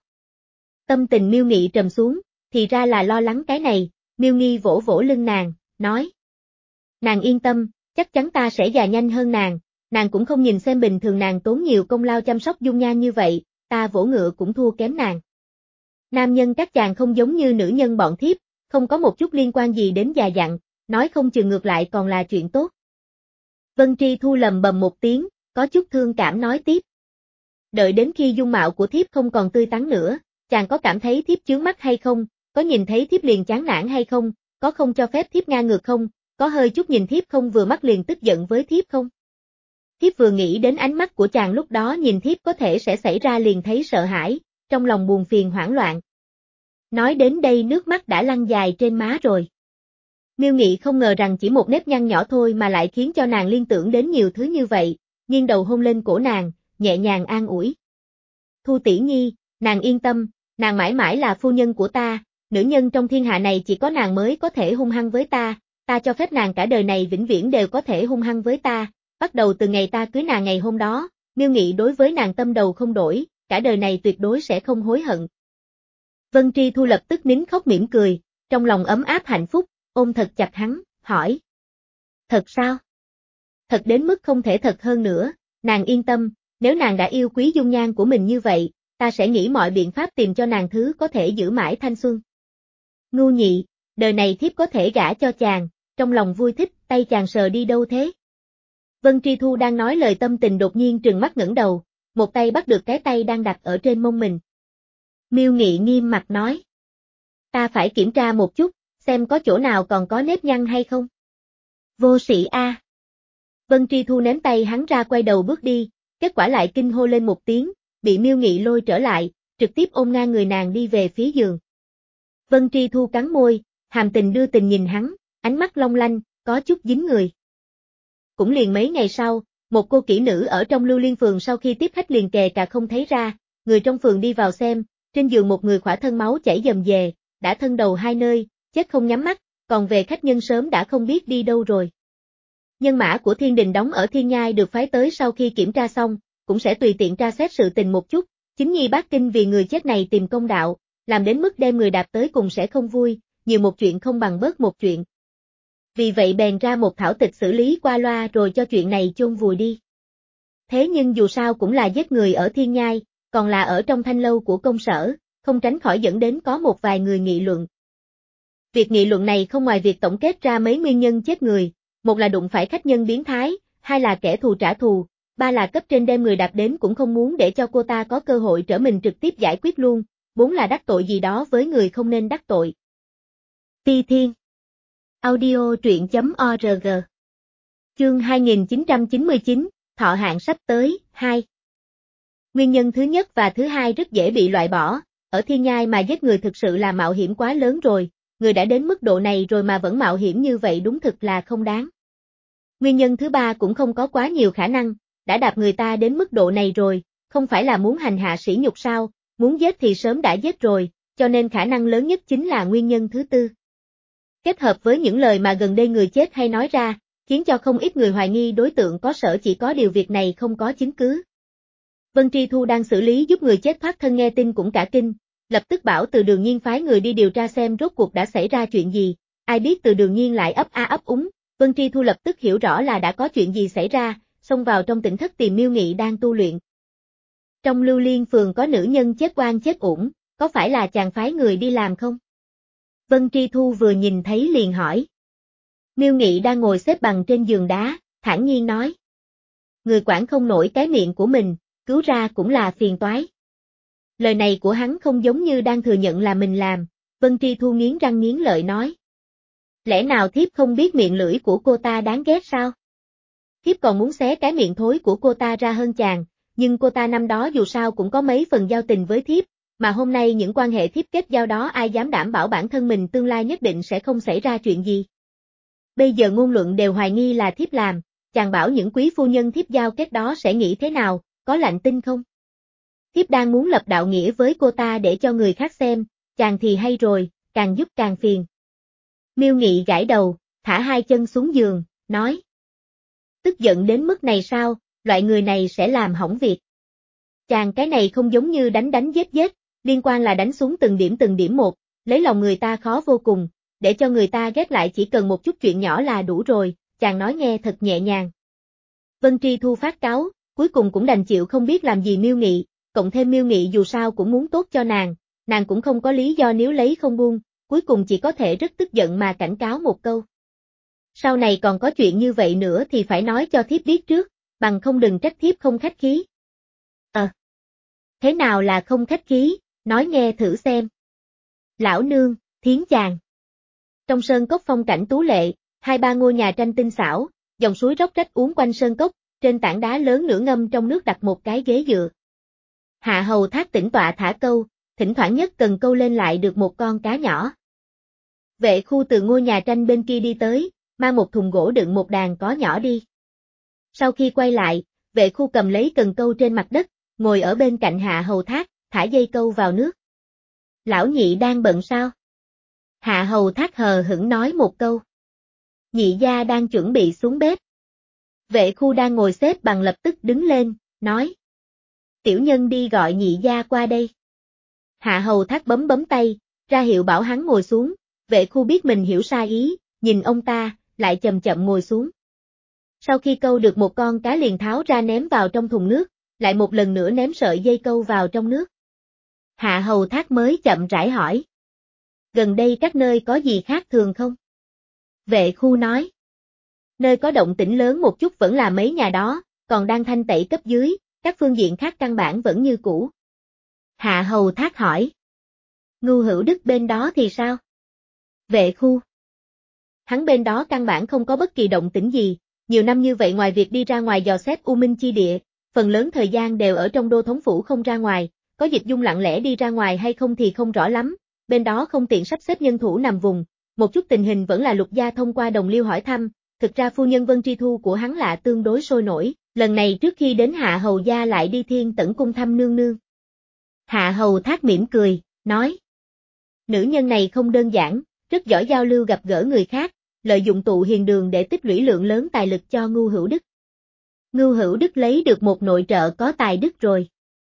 Tâm tình Miêu Nghị trầm xuống, thì ra là lo lắng cái này, Miêu Nghi vỗ vỗ lưng nàng, nói. Nàng yên tâm, chắc chắn ta sẽ già nhanh hơn nàng, nàng cũng không nhìn xem bình thường nàng tốn nhiều công lao chăm sóc dung nhan như vậy, ta vỗ ngựa cũng thua kém nàng. Nam nhân các chàng không giống như nữ nhân bọn thiếp, không có một chút liên quan gì đến già dặn, nói không chừng ngược lại còn là chuyện tốt. Vân Tri Thu lầm bầm một tiếng, có chút thương cảm nói tiếp. Đợi đến khi dung mạo của thiếp không còn tươi tắn nữa, chàng có cảm thấy thiếp chướng mắt hay không, có nhìn thấy thiếp liền chán nản hay không, có không cho phép thiếp ngang ngược không, có hơi chút nhìn thiếp không vừa mắt liền tức giận với thiếp không? Thiếp vừa nghĩ đến ánh mắt của chàng lúc đó nhìn thiếp có thể sẽ xảy ra liền thấy sợ hãi, trong lòng buồn phiền hoảng loạn. Nói đến đây nước mắt đã lăn dài trên má rồi. Miêu Nghị không ngờ rằng chỉ một nếp nhăn nhỏ thôi mà lại khiến cho nàng liên tưởng đến nhiều thứ như vậy, nghiêng đầu hôn lên cổ nàng, nhẹ nhàng an ủi. Thu tỷ nhi, nàng yên tâm, nàng mãi mãi là phu nhân của ta, nữ nhân trong thiên hạ này chỉ có nàng mới có thể hung hăng với ta, ta cho phép nàng cả đời này vĩnh viễn đều có thể hung hăng với ta, bắt đầu từ ngày ta cưới nàng ngày hôm đó, Miêu Nghị đối với nàng tâm đầu không đổi, cả đời này tuyệt đối sẽ không hối hận. Vân Tri Thu lập tức nín khóc mỉm cười, trong lòng ấm áp hạnh phúc, ôm thật chặt hắn, hỏi. Thật sao? Thật đến mức không thể thật hơn nữa, nàng yên tâm, nếu nàng đã yêu quý dung nhan của mình như vậy, ta sẽ nghĩ mọi biện pháp tìm cho nàng thứ có thể giữ mãi thanh xuân. Ngu nhị, đời này thiếp có thể gả cho chàng, trong lòng vui thích, tay chàng sờ đi đâu thế? Vân Tri Thu đang nói lời tâm tình đột nhiên trừng mắt ngẩng đầu, một tay bắt được cái tay đang đặt ở trên mông mình. Miêu Nghị nghiêm mặt nói. Ta phải kiểm tra một chút, xem có chỗ nào còn có nếp nhăn hay không. Vô sĩ a. Vân Tri Thu ném tay hắn ra quay đầu bước đi, kết quả lại kinh hô lên một tiếng, bị Miêu Nghị lôi trở lại, trực tiếp ôm ngang người nàng đi về phía giường. Vân Tri Thu cắn môi, hàm tình đưa tình nhìn hắn, ánh mắt long lanh, có chút dính người. Cũng liền mấy ngày sau, một cô kỹ nữ ở trong Lưu Liên phường sau khi tiếp khách liền kề cả không thấy ra, người trong phường đi vào xem, trên giường một người khỏa thân máu chảy dầm dề, đã thân đầu hai nơi, chết không nhắm mắt, còn về khách nhân sớm đã không biết đi đâu rồi. Nhân mã của Thiên Đình đóng ở Thiên Nhai được phái tới sau khi kiểm tra xong, cũng sẽ tùy tiện tra xét sự tình một chút, chính nhi bác kinh vì người chết này tìm công đạo, làm đến mức đem người đạp tới cùng sẽ không vui, nhiều một chuyện không bằng bớt một chuyện. Vì vậy bèn ra một thảo tịch xử lý qua loa rồi cho chuyện này chôn vùi đi. Thế nhưng dù sao cũng là giết người ở Thiên Nhai, còn là ở trong thanh lâu của công sở, không tránh khỏi dẫn đến có một vài người nghị luận. Việc nghị luận này không ngoài việc tổng kết ra mấy nguyên nhân chết người, một là đụng phải khách nhân biến thái, hai là kẻ thù trả thù, ba là cấp trên đem người đạp đến cũng không muốn để cho cô ta có cơ hội trở mình trực tiếp giải quyết luôn, bốn là đắc tội gì đó với người không nên đắc tội. Ti Thiên Audio truyện.org Chương hai nghìn chín trăm chín mươi chín, thọ hạn sắp tới, hai. Nguyên nhân thứ nhất và thứ hai rất dễ bị loại bỏ, ở Thiên Nhai mà giết người thực sự là mạo hiểm quá lớn rồi, người đã đến mức độ này rồi mà vẫn mạo hiểm như vậy đúng thực là không đáng. Nguyên nhân thứ ba cũng không có quá nhiều khả năng, đã đạp người ta đến mức độ này rồi, không phải là muốn hành hạ sỉ nhục sao, muốn giết thì sớm đã giết rồi, cho nên khả năng lớn nhất chính là nguyên nhân thứ tư. Kết hợp với những lời mà gần đây người chết hay nói ra, khiến cho không ít người hoài nghi đối tượng có sở chỉ có điều việc này không có chứng cứ. Vân Tri Thu đang xử lý giúp người chết thoát thân nghe tin cũng cả kinh, lập tức bảo Từ Đường Nhiên phái người đi điều tra xem rốt cuộc đã xảy ra chuyện gì, ai biết Từ Đường Nhiên lại ấp a ấp úng, Vân Tri Thu lập tức hiểu rõ là đã có chuyện gì xảy ra, xông vào trong tỉnh thất tìm Miêu Nghị đang tu luyện. Trong Lưu Liên phường có nữ nhân chết oan chết uổng, có phải là chàng phái người đi làm không? Vân Tri Thu vừa nhìn thấy liền hỏi. Miêu Nghị đang ngồi xếp bằng trên giường đá, thản nhiên nói. Người quản không nổi cái miệng của mình, cứu ra cũng là phiền toái. Lời này của hắn không giống như đang thừa nhận là mình làm, Vân Tri Thu nghiến răng nghiến lợi nói. Lẽ nào thiếp không biết miệng lưỡi của cô ta đáng ghét sao? Thiếp còn muốn xé cái miệng thối của cô ta ra hơn chàng, nhưng cô ta năm đó dù sao cũng có mấy phần giao tình với thiếp, mà hôm nay những quan hệ thiếp kết giao đó ai dám đảm bảo bản thân mình tương lai nhất định sẽ không xảy ra chuyện gì. Bây giờ ngôn luận đều hoài nghi là thiếp làm, chàng bảo những quý phu nhân thiếp giao kết đó sẽ nghĩ thế nào, có lạnh tin không? Thiếp đang muốn lập đạo nghĩa với cô ta để cho người khác xem, chàng thì hay rồi, càng giúp càng phiền. Miêu Nghị gãi đầu, thả hai chân xuống giường, nói. Tức giận đến mức này sao, loại người này sẽ làm hỏng việc. Chàng cái này không giống như đánh đánh giết giết, liên quan là đánh xuống từng điểm từng điểm một, lấy lòng người ta khó vô cùng, để cho người ta ghét lại chỉ cần một chút chuyện nhỏ là đủ rồi, chàng nói nghe thật nhẹ nhàng. Vân Tri Thu phát cáu, cuối cùng cũng đành chịu không biết làm gì Miêu Nghị, cộng thêm Miêu Nghị dù sao cũng muốn tốt cho nàng, nàng cũng không có lý do nếu lấy không buông, cuối cùng chỉ có thể rất tức giận mà cảnh cáo một câu. Sau này còn có chuyện như vậy nữa thì phải nói cho thiếp biết trước, bằng không đừng trách thiếp không khách khí. Ờ. À, thế nào là không khách khí, nói nghe thử xem. Lão nương, thiến chàng. Trong sơn cốc phong cảnh tú lệ, hai ba ngôi nhà tranh tinh xảo, dòng suối róc rách uốn quanh sơn cốc, trên tảng đá lớn nửa ngâm trong nước đặt một cái ghế dựa. Hạ hầu thác tĩnh tọa thả câu, thỉnh thoảng nhất cần câu lên lại được một con cá nhỏ. Vệ khu từ ngôi nhà tranh bên kia đi tới, mang một thùng gỗ đựng một đàn có nhỏ đi. Sau khi quay lại, vệ khu cầm lấy cần câu trên mặt đất, ngồi ở bên cạnh Hạ Hầu Thác, thả dây câu vào nước. Lão nhị đang bận sao? Hạ Hầu Thác hờ hững nói một câu. Nhị gia đang chuẩn bị xuống bếp. Vệ khu đang ngồi xếp bằng lập tức đứng lên, nói. Tiểu nhân đi gọi nhị gia qua đây. Hạ Hầu Thác bấm bấm tay, ra hiệu bảo hắn ngồi xuống, vệ khu biết mình hiểu sai ý, nhìn ông ta, lại chậm chậm ngồi xuống. Sau khi câu được một con cá liền tháo ra ném vào trong thùng nước, lại một lần nữa ném sợi dây câu vào trong nước. Hạ Hầu Thác mới chậm rãi hỏi. Gần đây các nơi có gì khác thường không? Vệ khu nói. Nơi có động tĩnh lớn một chút vẫn là mấy nhà đó, còn đang thanh tẩy cấp dưới, các phương diện khác căn bản vẫn như cũ. Hạ Hầu Thác hỏi. Ngưu Hữu Đức bên đó thì sao? Vệ khu. Hắn bên đó căn bản không có bất kỳ động tĩnh gì, nhiều năm như vậy ngoài việc đi ra ngoài dò xét U Minh chi địa, phần lớn thời gian đều ở trong đô thống phủ không ra ngoài, có Dịch Dung lặng lẽ đi ra ngoài hay không thì không rõ lắm, bên đó không tiện sắp xếp nhân thủ nằm vùng, một chút tình hình vẫn là Lục gia thông qua đồng liêu hỏi thăm, thực ra phu nhân Vân Tri Thu của hắn là tương đối sôi nổi, lần này trước khi đến Hạ Hầu gia lại đi Thiên Tẩn cung thăm nương nương. Hạ Hầu Thác mỉm cười, nói. Nữ nhân này không đơn giản, rất giỏi giao lưu gặp gỡ người khác, lợi dụng tụ hiền đường để tích lũy lượng lớn tài lực cho Ngưu Hữu Đức. Ngưu Hữu Đức lấy được một nội trợ có tài đức rồi.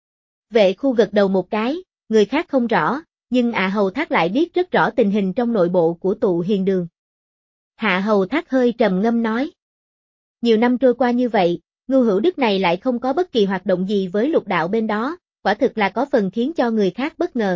Vệ khu gật đầu một cái, người khác không rõ, nhưng Hạ Hầu Thác lại biết rất rõ tình hình trong nội bộ của tụ hiền đường. Hạ Hầu Thác hơi trầm ngâm nói. Nhiều năm trôi qua như vậy, Ngưu Hữu Đức này lại không có bất kỳ hoạt động gì với Lục đạo bên đó, quả thực là có phần khiến cho người khác bất ngờ.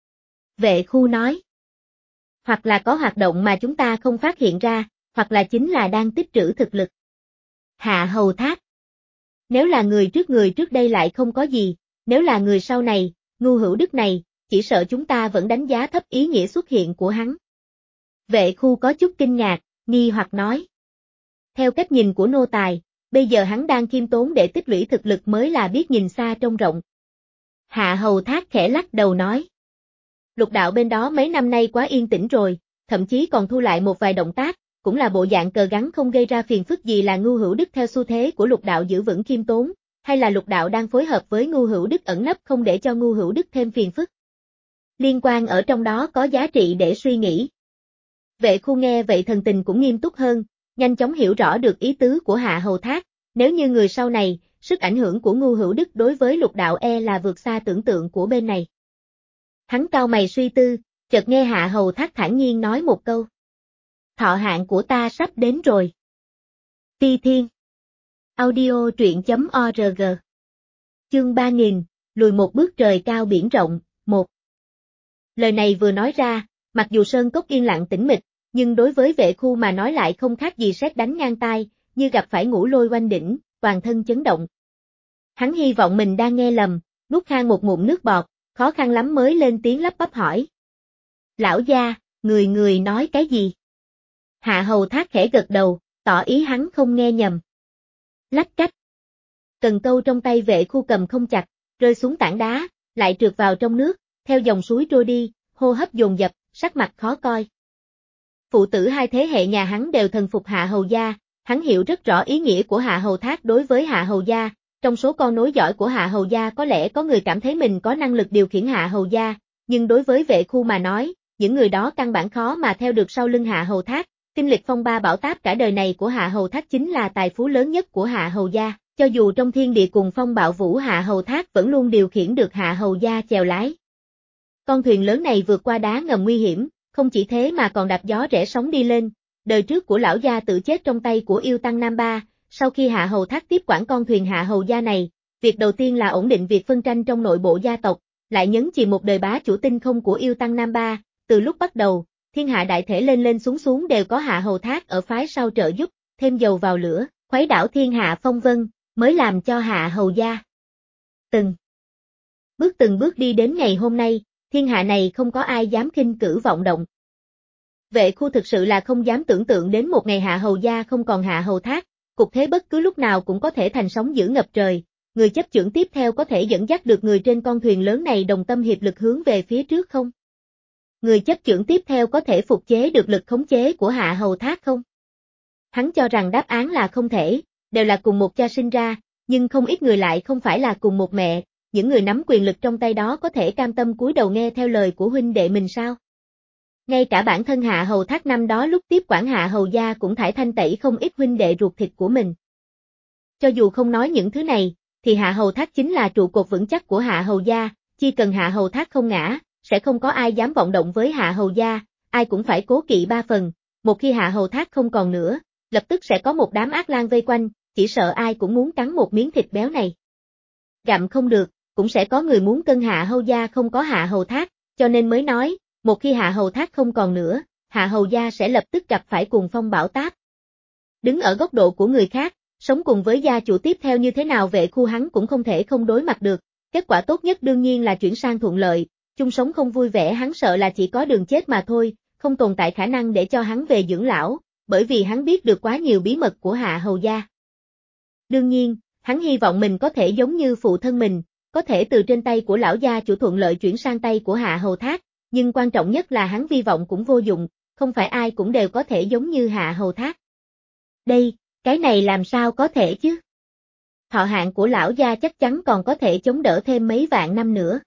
Vệ khu nói. Hoặc là có hoạt động mà chúng ta không phát hiện ra, hoặc là chính là đang tích trữ thực lực. Hạ Hầu Thác. Nếu là người trước người trước đây lại không có gì, nếu là người sau này, Ngưu Hữu Đức này, chỉ sợ chúng ta vẫn đánh giá thấp ý nghĩa xuất hiện của hắn. Vệ khu có chút kinh ngạc, nghi hoặc nói. Theo cách nhìn của nô tài, bây giờ hắn đang khiêm tốn để tích lũy thực lực mới là biết nhìn xa trông rộng. Hạ Hầu Thác khẽ lắc đầu nói. Lục đạo bên đó mấy năm nay quá yên tĩnh rồi, thậm chí còn thu lại một vài động tác, cũng là bộ dạng cờ gắn không gây ra phiền phức gì là Ngưu Hữu Đức theo xu thế của Lục đạo giữ vững khiêm tốn, hay là Lục đạo đang phối hợp với Ngưu Hữu Đức ẩn nấp không để cho Ngưu Hữu Đức thêm phiền phức. Liên quan ở trong đó có giá trị để suy nghĩ. Vệ khu nghe vậy thần tình cũng nghiêm túc hơn, nhanh chóng hiểu rõ được ý tứ của Hạ Hầu Thác, nếu như người sau này, sức ảnh hưởng của Ngưu Hữu Đức đối với Lục đạo e là vượt xa tưởng tượng của bên này. Hắn cau mày suy tư, chợt nghe Hạ Hầu Thác thản nhiên nói một câu. Thọ hạn của ta sắp đến rồi. Phi Thiên. Audio truyện chấm org. Chương ba nghìn, lùi một bước trời cao biển rộng, một. Lời này vừa nói ra, mặc dù sơn cốc yên lặng tĩnh mịch, nhưng đối với vệ khu mà nói lại không khác gì sét đánh ngang tai, như gặp phải ngũ lôi oanh đỉnh, toàn thân chấn động. Hắn hy vọng mình đang nghe lầm, nuốt khan một ngụm nước bọt, khó khăn lắm mới lên tiếng lắp bắp hỏi. Lão gia, người người nói cái gì? Hạ Hầu Thác khẽ gật đầu, tỏ ý hắn không nghe nhầm. Lách cách. Cần câu trong tay vệ khu cầm không chặt, rơi xuống tảng đá, lại trượt vào trong nước, theo dòng suối trôi đi, hô hấp dồn dập, sắc mặt khó coi. Phụ tử hai thế hệ nhà hắn đều thần phục Hạ Hầu gia, hắn hiểu rất rõ ý nghĩa của Hạ Hầu Thác đối với Hạ Hầu gia, trong số con nối dõi của Hạ Hầu gia có lẽ có người cảm thấy mình có năng lực điều khiển Hạ Hầu gia, nhưng đối với vệ khu mà nói, những người đó căn bản khó mà theo được sau lưng Hạ Hầu Thác, kinh lịch phong ba bão táp cả đời này của Hạ Hầu Thác chính là tài phú lớn nhất của Hạ Hầu gia, cho dù trong thiên địa cùng phong bạo vũ Hạ Hầu Thác vẫn luôn điều khiển được Hạ Hầu gia chèo lái. Con thuyền lớn này vượt qua đá ngầm nguy hiểm, không chỉ thế mà còn đạp gió rẽ sóng đi lên, đời trước của lão gia tự chết trong tay của yêu tăng Nam Ba, sau khi Hạ Hầu Thác tiếp quản con thuyền Hạ Hầu gia này, việc đầu tiên là ổn định việc phân tranh trong nội bộ gia tộc, lại nhấn chìm một đời bá chủ tinh không của yêu tăng Nam Ba, từ lúc bắt đầu, thiên hạ đại thể lên lên xuống xuống đều có Hạ Hầu Thác ở phái sau trợ giúp, thêm dầu vào lửa, khuấy đảo thiên hạ phong vân, mới làm cho Hạ Hầu gia từng bước từng bước đi đến ngày hôm nay, thiên hạ này không có ai dám khinh cử vọng động. Vệ khu thực sự là không dám tưởng tượng đến một ngày Hạ Hầu gia không còn Hạ Hầu Thác, cục thế bất cứ lúc nào cũng có thể thành sóng dữ ngập trời, người chấp chưởng tiếp theo có thể dẫn dắt được người trên con thuyền lớn này đồng tâm hiệp lực hướng về phía trước không? Người chấp chưởng tiếp theo có thể phục chế được lực khống chế của Hạ Hầu Thác không? Hắn cho rằng đáp án là không thể, đều là cùng một cha sinh ra, nhưng không ít người lại không phải là cùng một mẹ, những người nắm quyền lực trong tay đó có thể cam tâm cúi đầu nghe theo lời của huynh đệ mình sao? Ngay cả bản thân Hạ Hầu Thác năm đó lúc tiếp quản Hạ Hầu gia cũng thải thanh tẩy không ít huynh đệ ruột thịt của mình. Cho dù không nói những thứ này, thì Hạ Hầu Thác chính là trụ cột vững chắc của Hạ Hầu gia, chỉ cần Hạ Hầu Thác không ngã, sẽ không có ai dám vọng động với Hạ Hầu gia, ai cũng phải cố kỵ ba phần, một khi Hạ Hầu Thác không còn nữa, lập tức sẽ có một đám ác lang vây quanh, chỉ sợ ai cũng muốn cắn một miếng thịt béo này. Gặm không được, cũng sẽ có người muốn cân Hạ Hầu gia không có Hạ Hầu Thác, cho nên mới nói, một khi Hạ Hầu Thác không còn nữa, Hạ Hầu gia sẽ lập tức gặp phải cuồng phong bão táp. Đứng ở góc độ của người khác, sống cùng với gia chủ tiếp theo như thế nào Vệ Khu hắn cũng không thể không đối mặt được, kết quả tốt nhất đương nhiên là chuyển sang thuận lợi, chung sống không vui vẻ hắn sợ là chỉ có đường chết mà thôi, không tồn tại khả năng để cho hắn về dưỡng lão, bởi vì hắn biết được quá nhiều bí mật của Hạ Hầu gia. Đương nhiên, hắn hy vọng mình có thể giống như phụ thân mình, có thể từ trên tay của lão gia chủ thuận lợi chuyển sang tay của Hạ Hầu Thác, nhưng quan trọng nhất là hắn vi vọng cũng vô dụng, không phải ai cũng đều có thể giống như Hạ Hầu Thác. Đây, cái này làm sao có thể chứ? Thọ hạn của lão gia chắc chắn còn có thể chống đỡ thêm mấy vạn năm nữa.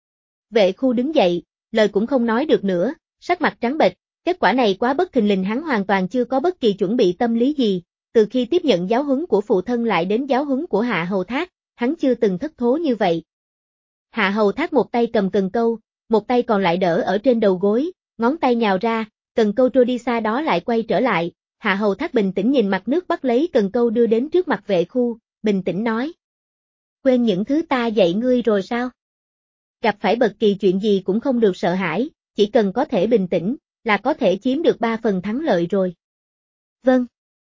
Vệ Khu đứng dậy, lời cũng không nói được nữa, sắc mặt trắng bệch, kết quả này quá bất thình lình hắn hoàn toàn chưa có bất kỳ chuẩn bị tâm lý gì, từ khi tiếp nhận giáo huấn của phụ thân lại đến giáo huấn của Hạ Hầu Thác, hắn chưa từng thất thố như vậy. Hạ Hầu Thác một tay cầm cần câu, một tay còn lại đỡ ở trên đầu gối, ngón tay nhào ra, cần câu trôi đi xa đó lại quay trở lại, Hạ Hầu Thác bình tĩnh nhìn mặt nước bắt lấy cần câu đưa đến trước mặt Vệ Khu, bình tĩnh nói. Quên những thứ ta dạy ngươi rồi sao? Gặp phải bất kỳ chuyện gì cũng không được sợ hãi, chỉ cần có thể bình tĩnh, là có thể chiếm được ba phần thắng lợi rồi. Vâng.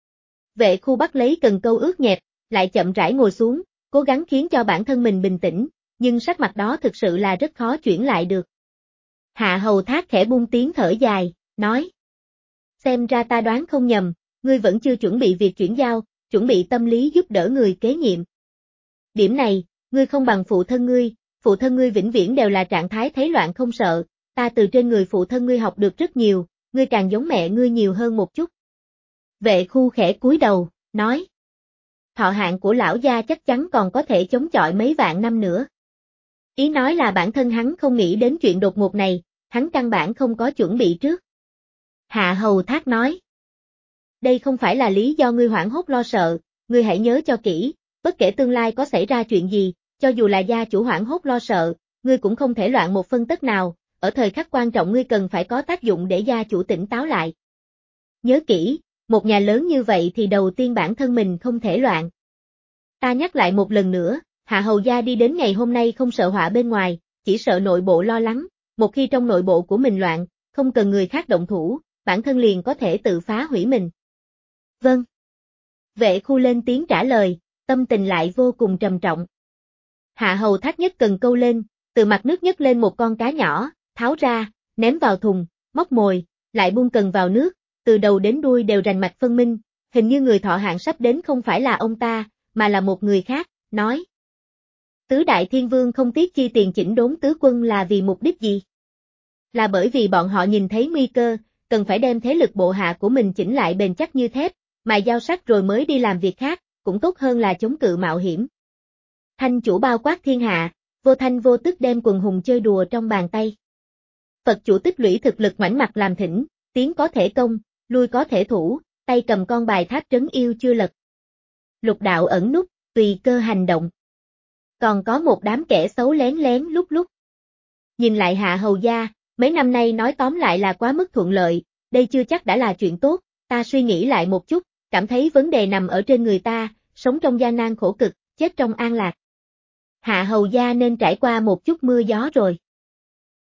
Vệ Khu bắt lấy cần câu ướt nhẹp, lại chậm rãi ngồi xuống, cố gắng khiến cho bản thân mình bình tĩnh, nhưng sắc mặt đó thực sự là rất khó chuyển lại được. Hạ Hầu Thác khẽ buông tiếng thở dài, nói. Xem ra ta đoán không nhầm, ngươi vẫn chưa chuẩn bị việc chuyển giao, chuẩn bị tâm lý giúp đỡ người kế nhiệm. Điểm này, ngươi không bằng phụ thân ngươi, phụ thân ngươi vĩnh viễn đều là trạng thái thấy loạn không sợ, ta từ trên người phụ thân ngươi học được rất nhiều, ngươi càng giống mẹ ngươi nhiều hơn một chút. Vệ Khu khẽ cúi đầu, nói. Thọ hạn của lão gia chắc chắn còn có thể chống chọi mấy vạn năm nữa. Ý nói là bản thân hắn không nghĩ đến chuyện đột ngột này, hắn căn bản không có chuẩn bị trước. Hạ Hầu Thác nói. Đây không phải là lý do ngươi hoảng hốt lo sợ, ngươi hãy nhớ cho kỹ, bất kể tương lai có xảy ra chuyện gì, cho dù là gia chủ hoảng hốt lo sợ, ngươi cũng không thể loạn một phân tấc nào, ở thời khắc quan trọng ngươi cần phải có tác dụng để gia chủ tỉnh táo lại. Nhớ kỹ, một nhà lớn như vậy thì đầu tiên bản thân mình không thể loạn. Ta nhắc lại một lần nữa, Hạ Hầu gia đi đến ngày hôm nay không sợ họa bên ngoài, chỉ sợ nội bộ lo lắng, một khi trong nội bộ của mình loạn, không cần người khác động thủ, bản thân liền có thể tự phá hủy mình. Vâng. Vệ Khu lên tiếng trả lời, tâm tình lại vô cùng trầm trọng. Hạ Hầu Thác nhất cần câu lên, từ mặt nước nhấc lên một con cá nhỏ, tháo ra, ném vào thùng, móc mồi, lại buông cần vào nước, từ đầu đến đuôi đều rành mạch phân minh, hình như người thọ hạn sắp đến không phải là ông ta, mà là một người khác, nói. Tứ Đại Thiên Vương không tiếc chi tiền chỉnh đốn tứ quân là vì mục đích gì? Là bởi vì bọn họ nhìn thấy nguy cơ, cần phải đem thế lực bộ hạ của mình chỉnh lại bền chắc như thép, mà giao sắc rồi mới đi làm việc khác, cũng tốt hơn là chống cự mạo hiểm. Thanh chủ bao quát thiên hạ, vô thanh vô tức đem quần hùng chơi đùa trong bàn tay. Phật chủ tích lũy thực lực ngoảnh mặt làm thỉnh, tiến có thể công, lui có thể thủ, tay cầm con bài tháp trấn yêu chưa lật. Lục đạo ẩn núp, tùy cơ hành động. Còn có một đám kẻ xấu lén lén lúc lúc. Nhìn lại Hạ Hầu gia, mấy năm nay nói tóm lại là quá mức thuận lợi, đây chưa chắc đã là chuyện tốt, ta suy nghĩ lại một chút, cảm thấy vấn đề nằm ở trên người ta, sống trong gian nan khổ cực, chết trong an lạc. Hạ Hầu gia nên trải qua một chút mưa gió rồi.